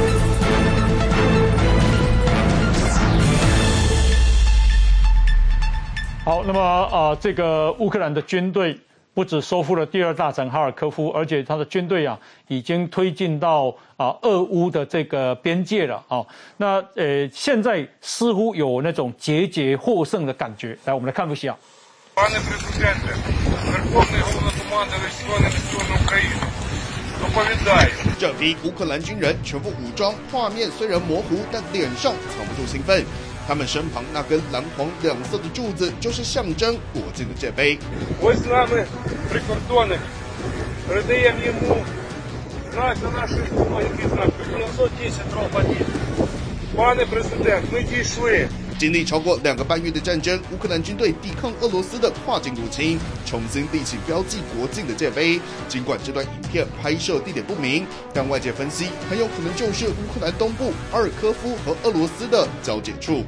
好，那么呃，这个乌克兰的军队不止收复了第二大城哈尔科夫，而且他的军队啊已经推进到啊、呃、俄乌的这个边界了啊、哦。那呃，现在似乎有那种节节获胜的感觉。来，我们来看一下。 Пане президенте, Верховний Головнокомандувач Збройними силами України, доповідаю. 这批乌克兰军人全副武装，画面虽然模糊，但脸上藏不住兴奋。他们身旁那根蓝黄两色的柱子，就是象征国境的界碑。 Ось з нами прикордонник. Передаємо йому знак на наші спині, який знак дев'ятсот десять дроб один. Пане президент, ми дійшли. 经历超过两个半月的战争，乌克兰军队抵抗俄罗斯的跨境入侵，重新立起标记国境的界碑。尽管这段影片拍摄地点不明，但外界分析很有可能就是乌克兰东部阿尔科夫和俄罗斯的交界处。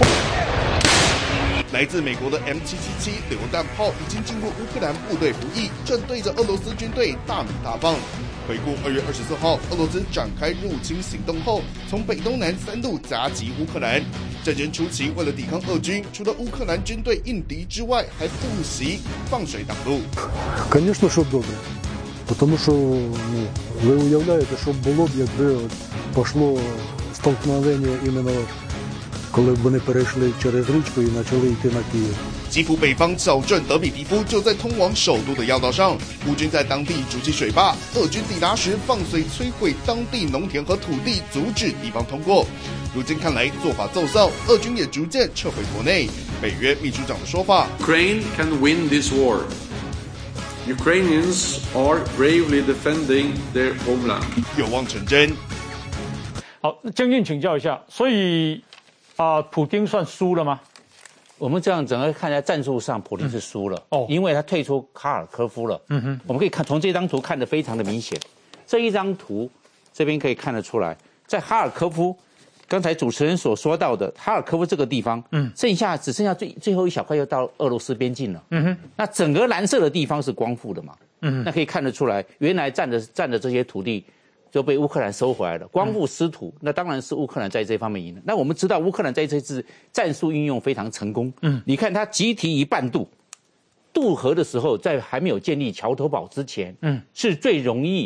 来自美国的 M 七七七榴弹炮已经进入乌克兰部队服役，正对着俄罗斯军队大鸣大放。回顾二月二十四号，俄罗斯展开入侵行动后，从北东南三路夹击乌克兰。战争初期，为了抵抗俄军，除了乌克兰军队应敌之外，还不惜放水挡路。 Звісно, що добре. Тому що, ну, ви уявляєте, що було б, якби пішло столкновення іменно коли б вони перейшли через річку і почали йти на Київ. 基辅北方小镇德比皮夫就在通往首都的要道上，乌军在当地筑起水坝，俄军抵达时放水摧毁当地农田和土地，阻止敌方通过。如今看来做法奏效，俄军也逐渐撤回国内。北约秘书长的说法 ：Ukraine can win this war. Ukrainians are bravely defending their homeland. 有望成真。 好，将军请教一下，所以啊、呃，普丁算输了吗？ 我们这样整个看在战术上，普丁是输了、嗯、哦，因为他退出哈尔科夫了。嗯哼，我们可以看从这张图看得非常的明显。这一张图这边可以看得出来，在哈尔科夫，刚才主持人所说到的哈尔科夫这个地方，嗯，剩下只剩下最最后一小块又到俄罗斯边境了。嗯哼，那整个蓝色的地方是光复的嘛？嗯，那可以看得出来，原来占的占的这些土地。就被乌克兰收回来了，光复失土，嗯、那当然是乌克兰在这方面赢了。那我们知道乌克兰在这次战术运用非常成功。嗯，你看他集体一半渡，渡河的时候，在还没有建立桥头堡之前，嗯，是最容易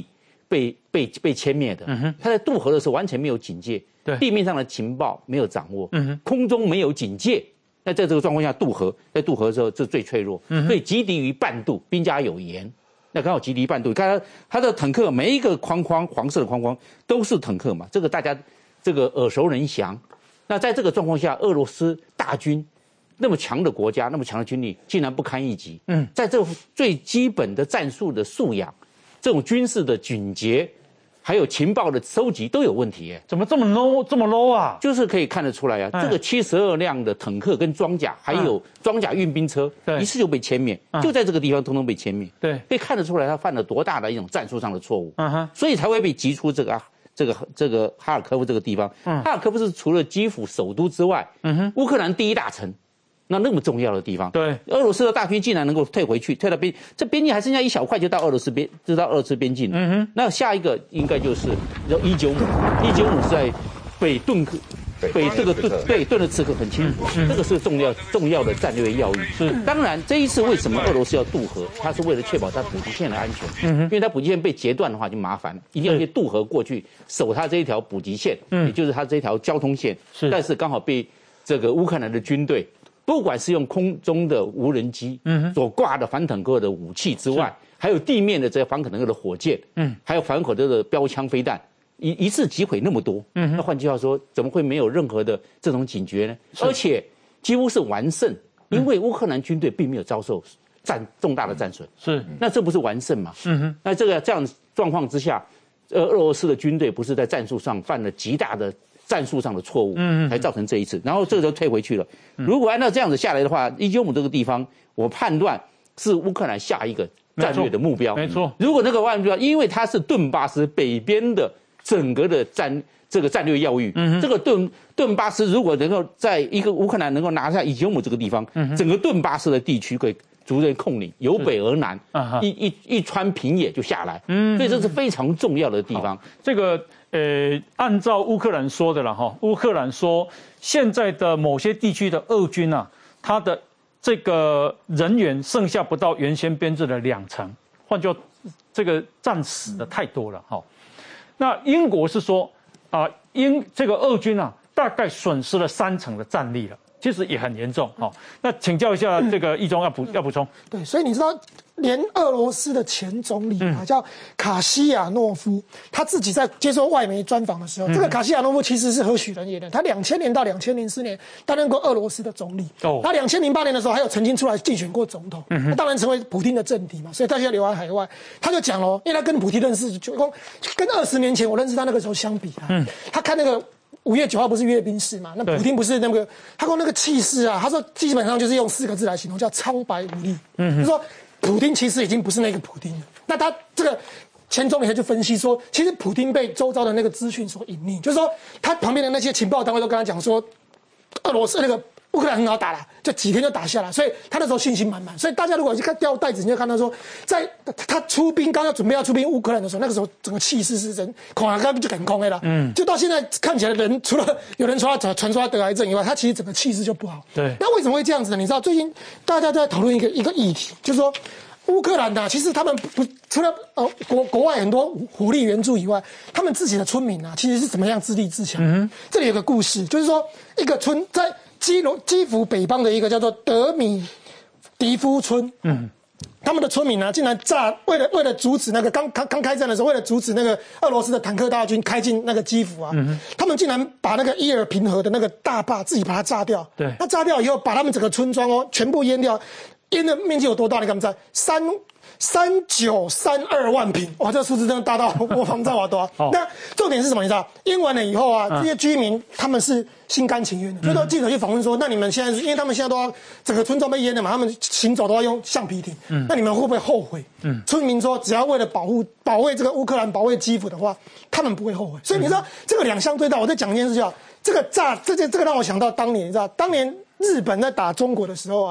被被被歼灭的。嗯、他在渡河的时候完全没有警戒，对地面上的情报没有掌握，嗯、空中没有警戒。那在这个状况下渡河，在渡河的时候这最脆弱，嗯、所以击敌于半渡，兵家有言。那刚好击敌半渡，你看他他的坦克每一个框框黄色的框框都是坦克嘛，这个大家这个耳熟能详。那在这个状况下，俄罗斯大军那么强的国家，那么强的军力，竟然不堪一击。嗯，在这最基本的战术的素养，这种军事的警觉，还有情报的收集都有问题。哎， 怎么这么 low 这么 low 啊？ 就是可以看得出来啊，哎、这个七十二辆的坦克跟装甲，还有装甲运兵车，一次就被歼灭，嗯、就在这个地方通通被歼灭。对，可以看得出来他犯了多大的一种战术上的错误。嗯哼，所以才会被击出这个啊。这个这个哈尔科夫这个地方，嗯、哈尔科夫是除了基辅首都之外，嗯哼，乌克兰第一大城，那那么重要的地方，对，俄罗斯的大军竟然能够退回去，退到边，这边境还剩下一小块就到俄罗斯边，就到俄罗斯边境了。嗯哼，那下一个应该就是伊久姆，伊久姆是在北顿克。北这个顿对顿的刺客很清楚，嗯、这个是重要重要的战略要义。是，当然这一次为什么俄罗斯要渡河，它是为了确保它补给线的安全。嗯哼，因为它补给线被截断的话就麻烦了，一定要去渡河过去守它这一条补给线，嗯，也就是它这条交通线。是，但是刚好被这个乌克兰的军队，不管是用空中的无人机，嗯，所挂的反坦克的武器之外，还有地面的这些反坦克的火箭，嗯，还有反坦克的标枪飞弹。一一次击毁那么多，嗯，那换句话说，怎么会没有任何的这种警觉呢？而且几乎是完胜，因为乌克兰军队并没有遭受战重大的战损，是，那这不是完胜吗？嗯哼，那这个这样状况之下，呃，俄罗斯的军队不是在战术上犯了极大的战术上的错误，嗯，才造成这一次，然后这个就退回去了。如果按照这样子下来的话，伊久姆这个地方，我判断是乌克兰下一个战略的目标，没错。如果那个目标，因为它是顿巴斯北边的。整个的战这个战略要义，嗯、这个顿顿巴斯如果能够在一个乌克兰能够拿下伊久姆这个地方，嗯、整个顿巴斯的地区可以逐渐控领，由北而南，啊、一一一川平野就下来，嗯、所以这是非常重要的地方。 这个呃，按照乌克兰说的了哈，乌克兰说现在的某些地区的俄军啊，他的这个人员剩下不到原先编制的两成，换句话，这个战死的太多了哈。那英国是说，啊、呃，英这个俄军啊，大概损失了三成的战力了，其实也很严重哈、哦。那请教一下这个一中要补要补充。 对，所以你知道，连俄罗斯的前总理啊，嗯、叫卡西亚诺夫，他自己在接受外媒专访的时候，嗯、这个卡西亚诺夫其实是何许人也呢？他两千年到两千零四年担任过俄罗斯的总理。哦。他两千零八年的时候，还有曾经出来竞选过总统。嗯。他当然成为普丁的政敌嘛，所以他现在流亡海外。他就讲了，因为他跟普丁认识，就跟二十年前我认识他那个时候相比啊，嗯，他看那个。五月九号不是阅兵式嘛？那普丁不是那个，他说那个气势啊，他说基本上就是用四个字来形容，叫苍白无力。嗯，就是说普丁其实已经不是那个普丁了。那他这个前总理他就分析说，其实普丁被周遭的那个资讯所隐匿，就是说他旁边的那些情报单位都跟他讲说，俄罗斯那个乌克兰很好打了，就几天就打下来，所以他那时候信心满满。所以大家如果去看调袋子，你就看到说，在他出兵刚要准备要出兵乌克兰的时候，那个时候整个气势是人恐啊，刚就很空的了。嗯，就到现在看起来人除了有人说他传说他得癌症以外，他其实整个气势就不好。对，那为什么会这样子呢？你知道最近大家在讨论一个一个议题，就是说乌克兰的、啊、其实他们不除了呃国国外很多火力援助以外，他们自己的村民啊，其实是怎么样自立自强？嗯，这里有个故事，就是说一个村在。基隆基辅北方的一个叫做德米迪夫村，嗯，他们的村民呢、啊，竟然炸，为了为了阻止那个刚刚刚开战的时候，为了阻止那个俄罗斯的坦克大军开进那个基辅啊，嗯、他们竟然把那个伊尔平河的那个大坝自己把它炸掉，对，那炸掉以后，把他们整个村庄哦全部淹掉，淹的面积有多大？你看在三。三九三二万平，哇，这个数字真的大到我防炸瓦多。那重点是什么？你知道，淹完了以后啊，这些居民他们是心甘情愿的。所以说记者去访问说，那你们现在是因为他们现在都要整个村庄被淹了嘛，他们行走都要用橡皮艇。嗯，那你们会不会后悔？嗯，村民说，只要为了保护保卫这个乌克兰、保卫基辅的话，他们不会后悔。所以你知道这个两相对照，我在讲一件事情，这个炸，这这这个让我想到当年，你知道，当年日本在打中国的时候啊。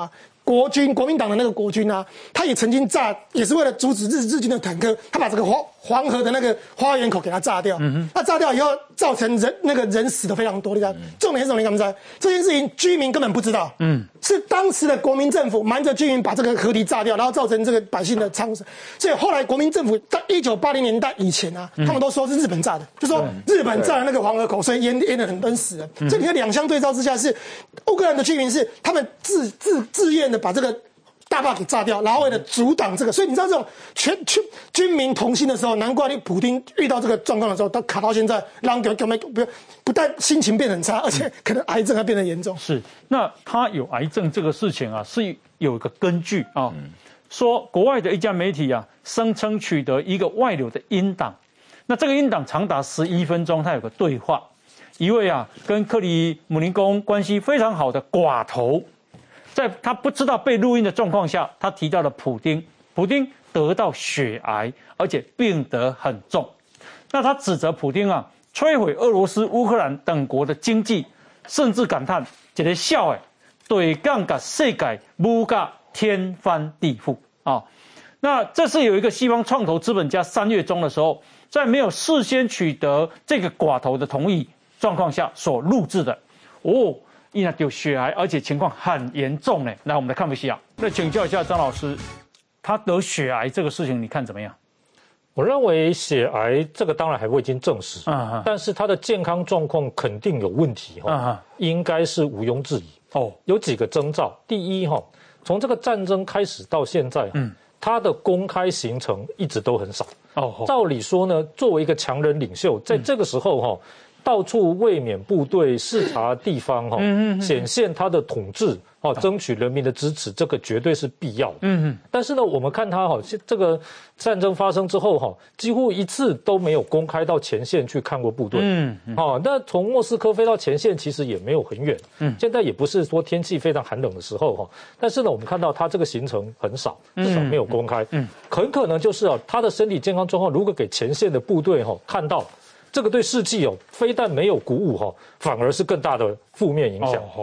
国军国民党的那个国军啊，他也曾经炸，也是为了阻止日日军的坦克，他把这个黄黄河的那个花园口给它炸掉。嗯哼，那炸掉以后造成人那个人死的非常多，你看，嗯、重点是什么？你看不知道这件事情，居民根本不知道。嗯，是当时的国民政府瞒着居民把这个河堤炸掉，然后造成这个百姓的伤亡。所以后来国民政府在一九八零年代以前啊，嗯、他们都说是日本炸的，就说日本炸了那个黄河口，所以淹淹了很多人死了。嗯、所以你看两相对照之下，是乌克兰的居民是他们自自自愿的把这个大坝给炸掉，然后为了阻挡这个，所以你知道这种全全军民同心的时候，难怪你普丁遇到这个状况的时候，他卡到现在，让给给没不不但心情变得很差，而且可能癌症还变得严重。 是，那他有癌症这个事情啊，是有一个根据啊，嗯、说国外的一家媒体啊，声称取得一个外流的音档，那这个音档长达十一分钟，他有个对话，一位啊跟克里姆林宫关系非常好的寡头。在他不知道被录音的状况下，他提到了普丁，普丁得到血癌，而且病得很重。那他指责普丁啊，摧毁俄罗斯、乌克兰等国的经济，甚至感叹：这个笑哎，对杠杆世界物价天翻地覆啊！那这是有一个西方创投资本家三月中的时候，在没有事先取得这个寡头的同意状况下所录制的哦。因为有血癌，而且情况很严重呢。来，我们来看一下。那请教一下张老师，他得血癌这个事情，你看怎么样？ 我认为血癌这个当然还未经证实，嗯、但是他的健康状况肯定有问题哈，嗯、应该是毋庸置疑。哦，有几个征兆。第一哈，从这个战争开始到现在，嗯，他的公开行程一直都很少。哦，照理说呢，作为一个强人领袖，在这个时候哈。到处卫冕部队视察地方哈，显现他的统治哦，争取人民的支持，这个绝对是必要的。嗯，但是呢，我们看他哈，这个战争发生之后哈，几乎一次都没有公开到前线去看过部队。嗯，哦，那从莫斯科飞到前线其实也没有很远。嗯，现在也不是说天气非常寒冷的时候哈，但是呢，我们看到他这个行程很少，至少没有公开。嗯，很可能就是啊，他的身体健康状况如果给前线的部队哈看到。这个对士气哦，非但没有鼓舞哈，反而是更大的负面影响。哦、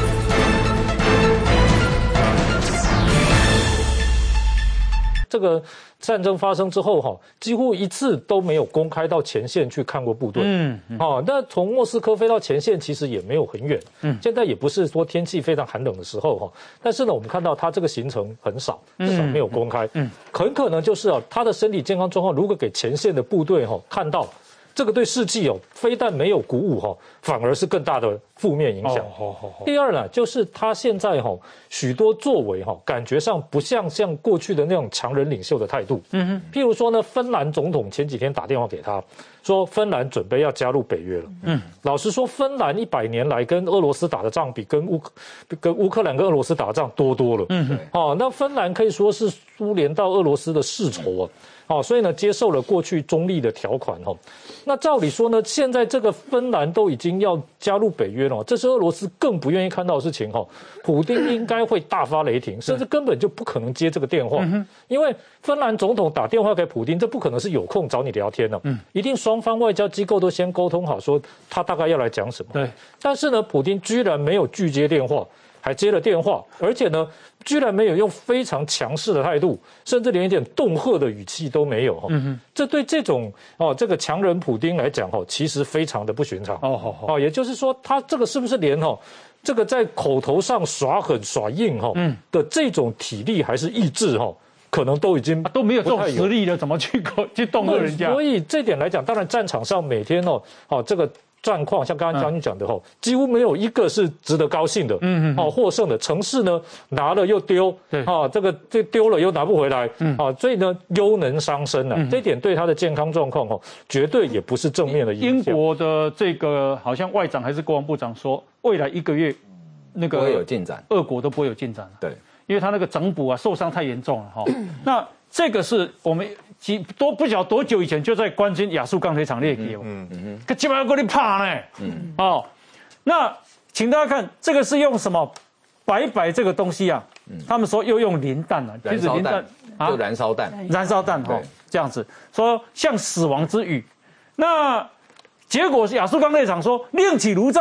这个战争发生之后哈，几乎一次都没有公开到前线去看过部队。嗯，嗯哦，那从莫斯科飞到前线其实也没有很远。嗯，现在也不是说天气非常寒冷的时候哈，但是呢，我们看到他这个行程很少，至少没有公开。嗯，很可能就是啊，他的身体健康状况如果给前线的部队哈看到。这个对士气哦，非但没有鼓舞哈，反而是更大的负面影响。哦哦哦、第二呢，就是他现在哈许多作为哈，感觉上不像像过去的那种强人领袖的态度。嗯哼，譬如说呢，芬兰总统前几天打电话给他，说芬兰准备要加入北约了。嗯，老实说，芬兰一百年来跟俄罗斯打的仗比跟乌跟乌克兰跟俄罗斯打的仗多多了。嗯哼，哦，那芬兰可以说是苏联到俄罗斯的世仇啊。哦，所以呢，接受了过去中立的条款哈。那照理说呢，现在这个芬兰都已经要加入北约了，这是俄罗斯更不愿意看到的事情哈。普丁应该会大发雷霆，甚至根本就不可能接这个电话，嗯、因为芬兰总统打电话给普丁，这不可能是有空找你聊天的，嗯，一定双方外交机构都先沟通好，说他大概要来讲什么。对，但是呢，普丁居然没有拒接电话。还接了电话，而且呢，居然没有用非常强势的态度，甚至连一点恫吓的语气都没有哈。嗯哼，这对这种哦这个强人普丁来讲哈，其实非常的不寻常。哦，好好。哦，也就是说，他这个是不是连哈这个在口头上耍狠耍硬哈的这种体力还是意志哈，可能都已经都没有这种实力了，怎么去去恫吓人家？ 所以这点来讲，当然战场上每天哦哦这个。战况像刚刚将军讲的哈，几乎没有一个是值得高兴的，嗯嗯，哦获胜的城市呢拿了又丢，对，啊这个这丢了又拿不回来，嗯啊，所以呢忧能伤身啊，嗯、这一点对他的健康状况哈，绝对也不是正面的影响。英国的这个好像外长还是国防部长说，未来一个月那个不会有进展， 俄国都不会有进展了， 对， 因为他那个整补啊受伤太严重了哈。那这个是我们。几多不晓得多久以前就在关心亚速钢铁厂裂解，嗯嗯嗯，可基本上给你怕呢，嗯哦，那请大家看这个是用什么白白这个东西啊？嗯、他们说又用磷弹啊， 燃烧弹啊，就燃烧弹， 燃烧弹哈、哦，这样子说像死亡之雨。那结果是亚速钢铁厂说另起炉灶，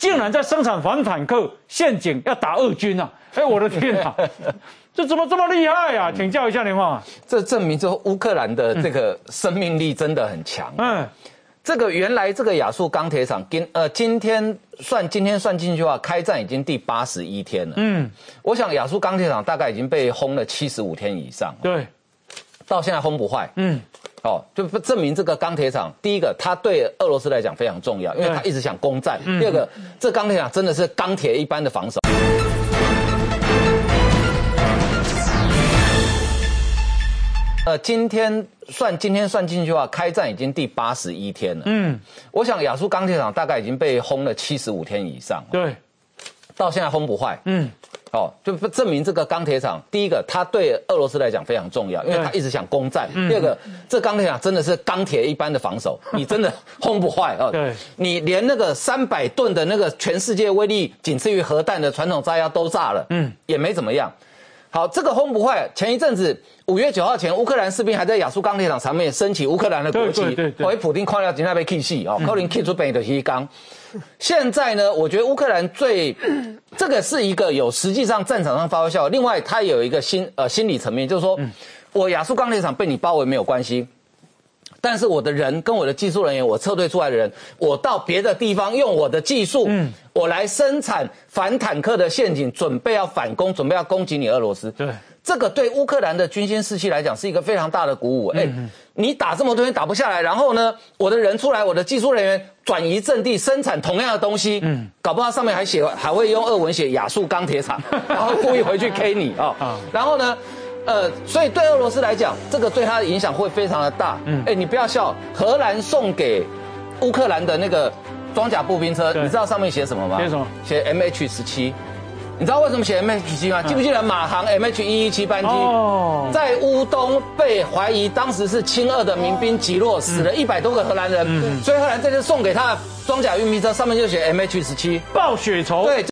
竟然在生产反坦克陷阱要打俄军啊！哎，我的天啊！这怎么这么厉害啊？请教一下连晃啊。 这证明说乌克兰的这个生命力真的很强。嗯，这个原来这个亚速钢铁厂今呃今天算今天算进去的话，开战已经第八十一天了。嗯，我想亚速钢铁厂大概已经被轰了七十五天以上。 对， 到现在轰不坏。嗯。哦，就证明这个钢铁厂，第一个，它对俄罗斯来讲非常重要，因为它一直想攻占；第二个，这钢铁厂真的是钢铁一般的防守。呃，今天算今天算进去的话，开战已经第八十一天了。嗯，我想亚速钢铁厂大概已经被轰了七十五天以上。 对， 到现在轰不坏。嗯。哦，就证明这个钢铁厂，第一个，它对俄罗斯来讲非常重要，因为它一直想攻占；第二个，这钢铁厂真的是钢铁一般的防守，你真的轰不坏哦。对，你连那个三百吨的那个全世界威力仅次于核弹的传统炸药都炸了，嗯，也没怎么样。好，这个轰不坏。前一阵子五月九号前，乌克兰士兵还在亚速钢铁厂上面升起乌克兰的国旗，为普丁看了今天被 K 死哦，可能 K 出北的西钢。现在呢，我觉得乌克兰最这个是一个有实际上战场上发挥效果。另外，它有一个心呃心理层面，就是说，我亚速钢铁厂被你包围没有关系，但是我的人跟我的技术人员，我撤退出来的人，我到别的地方用我的技术，嗯，我来生产反坦克的陷阱，准备要反攻，准备要攻击你俄罗斯。对，这个对乌克兰的军心士气来讲是一个非常大的鼓舞。哎、嗯，你打这么多天打不下来，然后呢，我的人出来，我的技术人员转移阵地，生产同样的东西，嗯，搞不好上面还写还会用俄文写亚速钢铁厂，然后故意回去 K 你啊、哦，然后呢？呃，所以对俄罗斯来讲，这个对他的影响会非常的大。嗯，哎，你不要笑，荷兰送给乌克兰的那个装甲步兵车，你知道上面写什么吗？ 写什么？ 写 M H 十七。你知道为什么写 M H 十七吗？记不记得马航 M H 一一七班机、哦、在乌东被怀疑当时是亲俄的民兵击落，死了一百多个荷兰人，嗯、所以荷兰这次送给他的装甲运兵车上面就写 M H 十七， 报血仇。 对。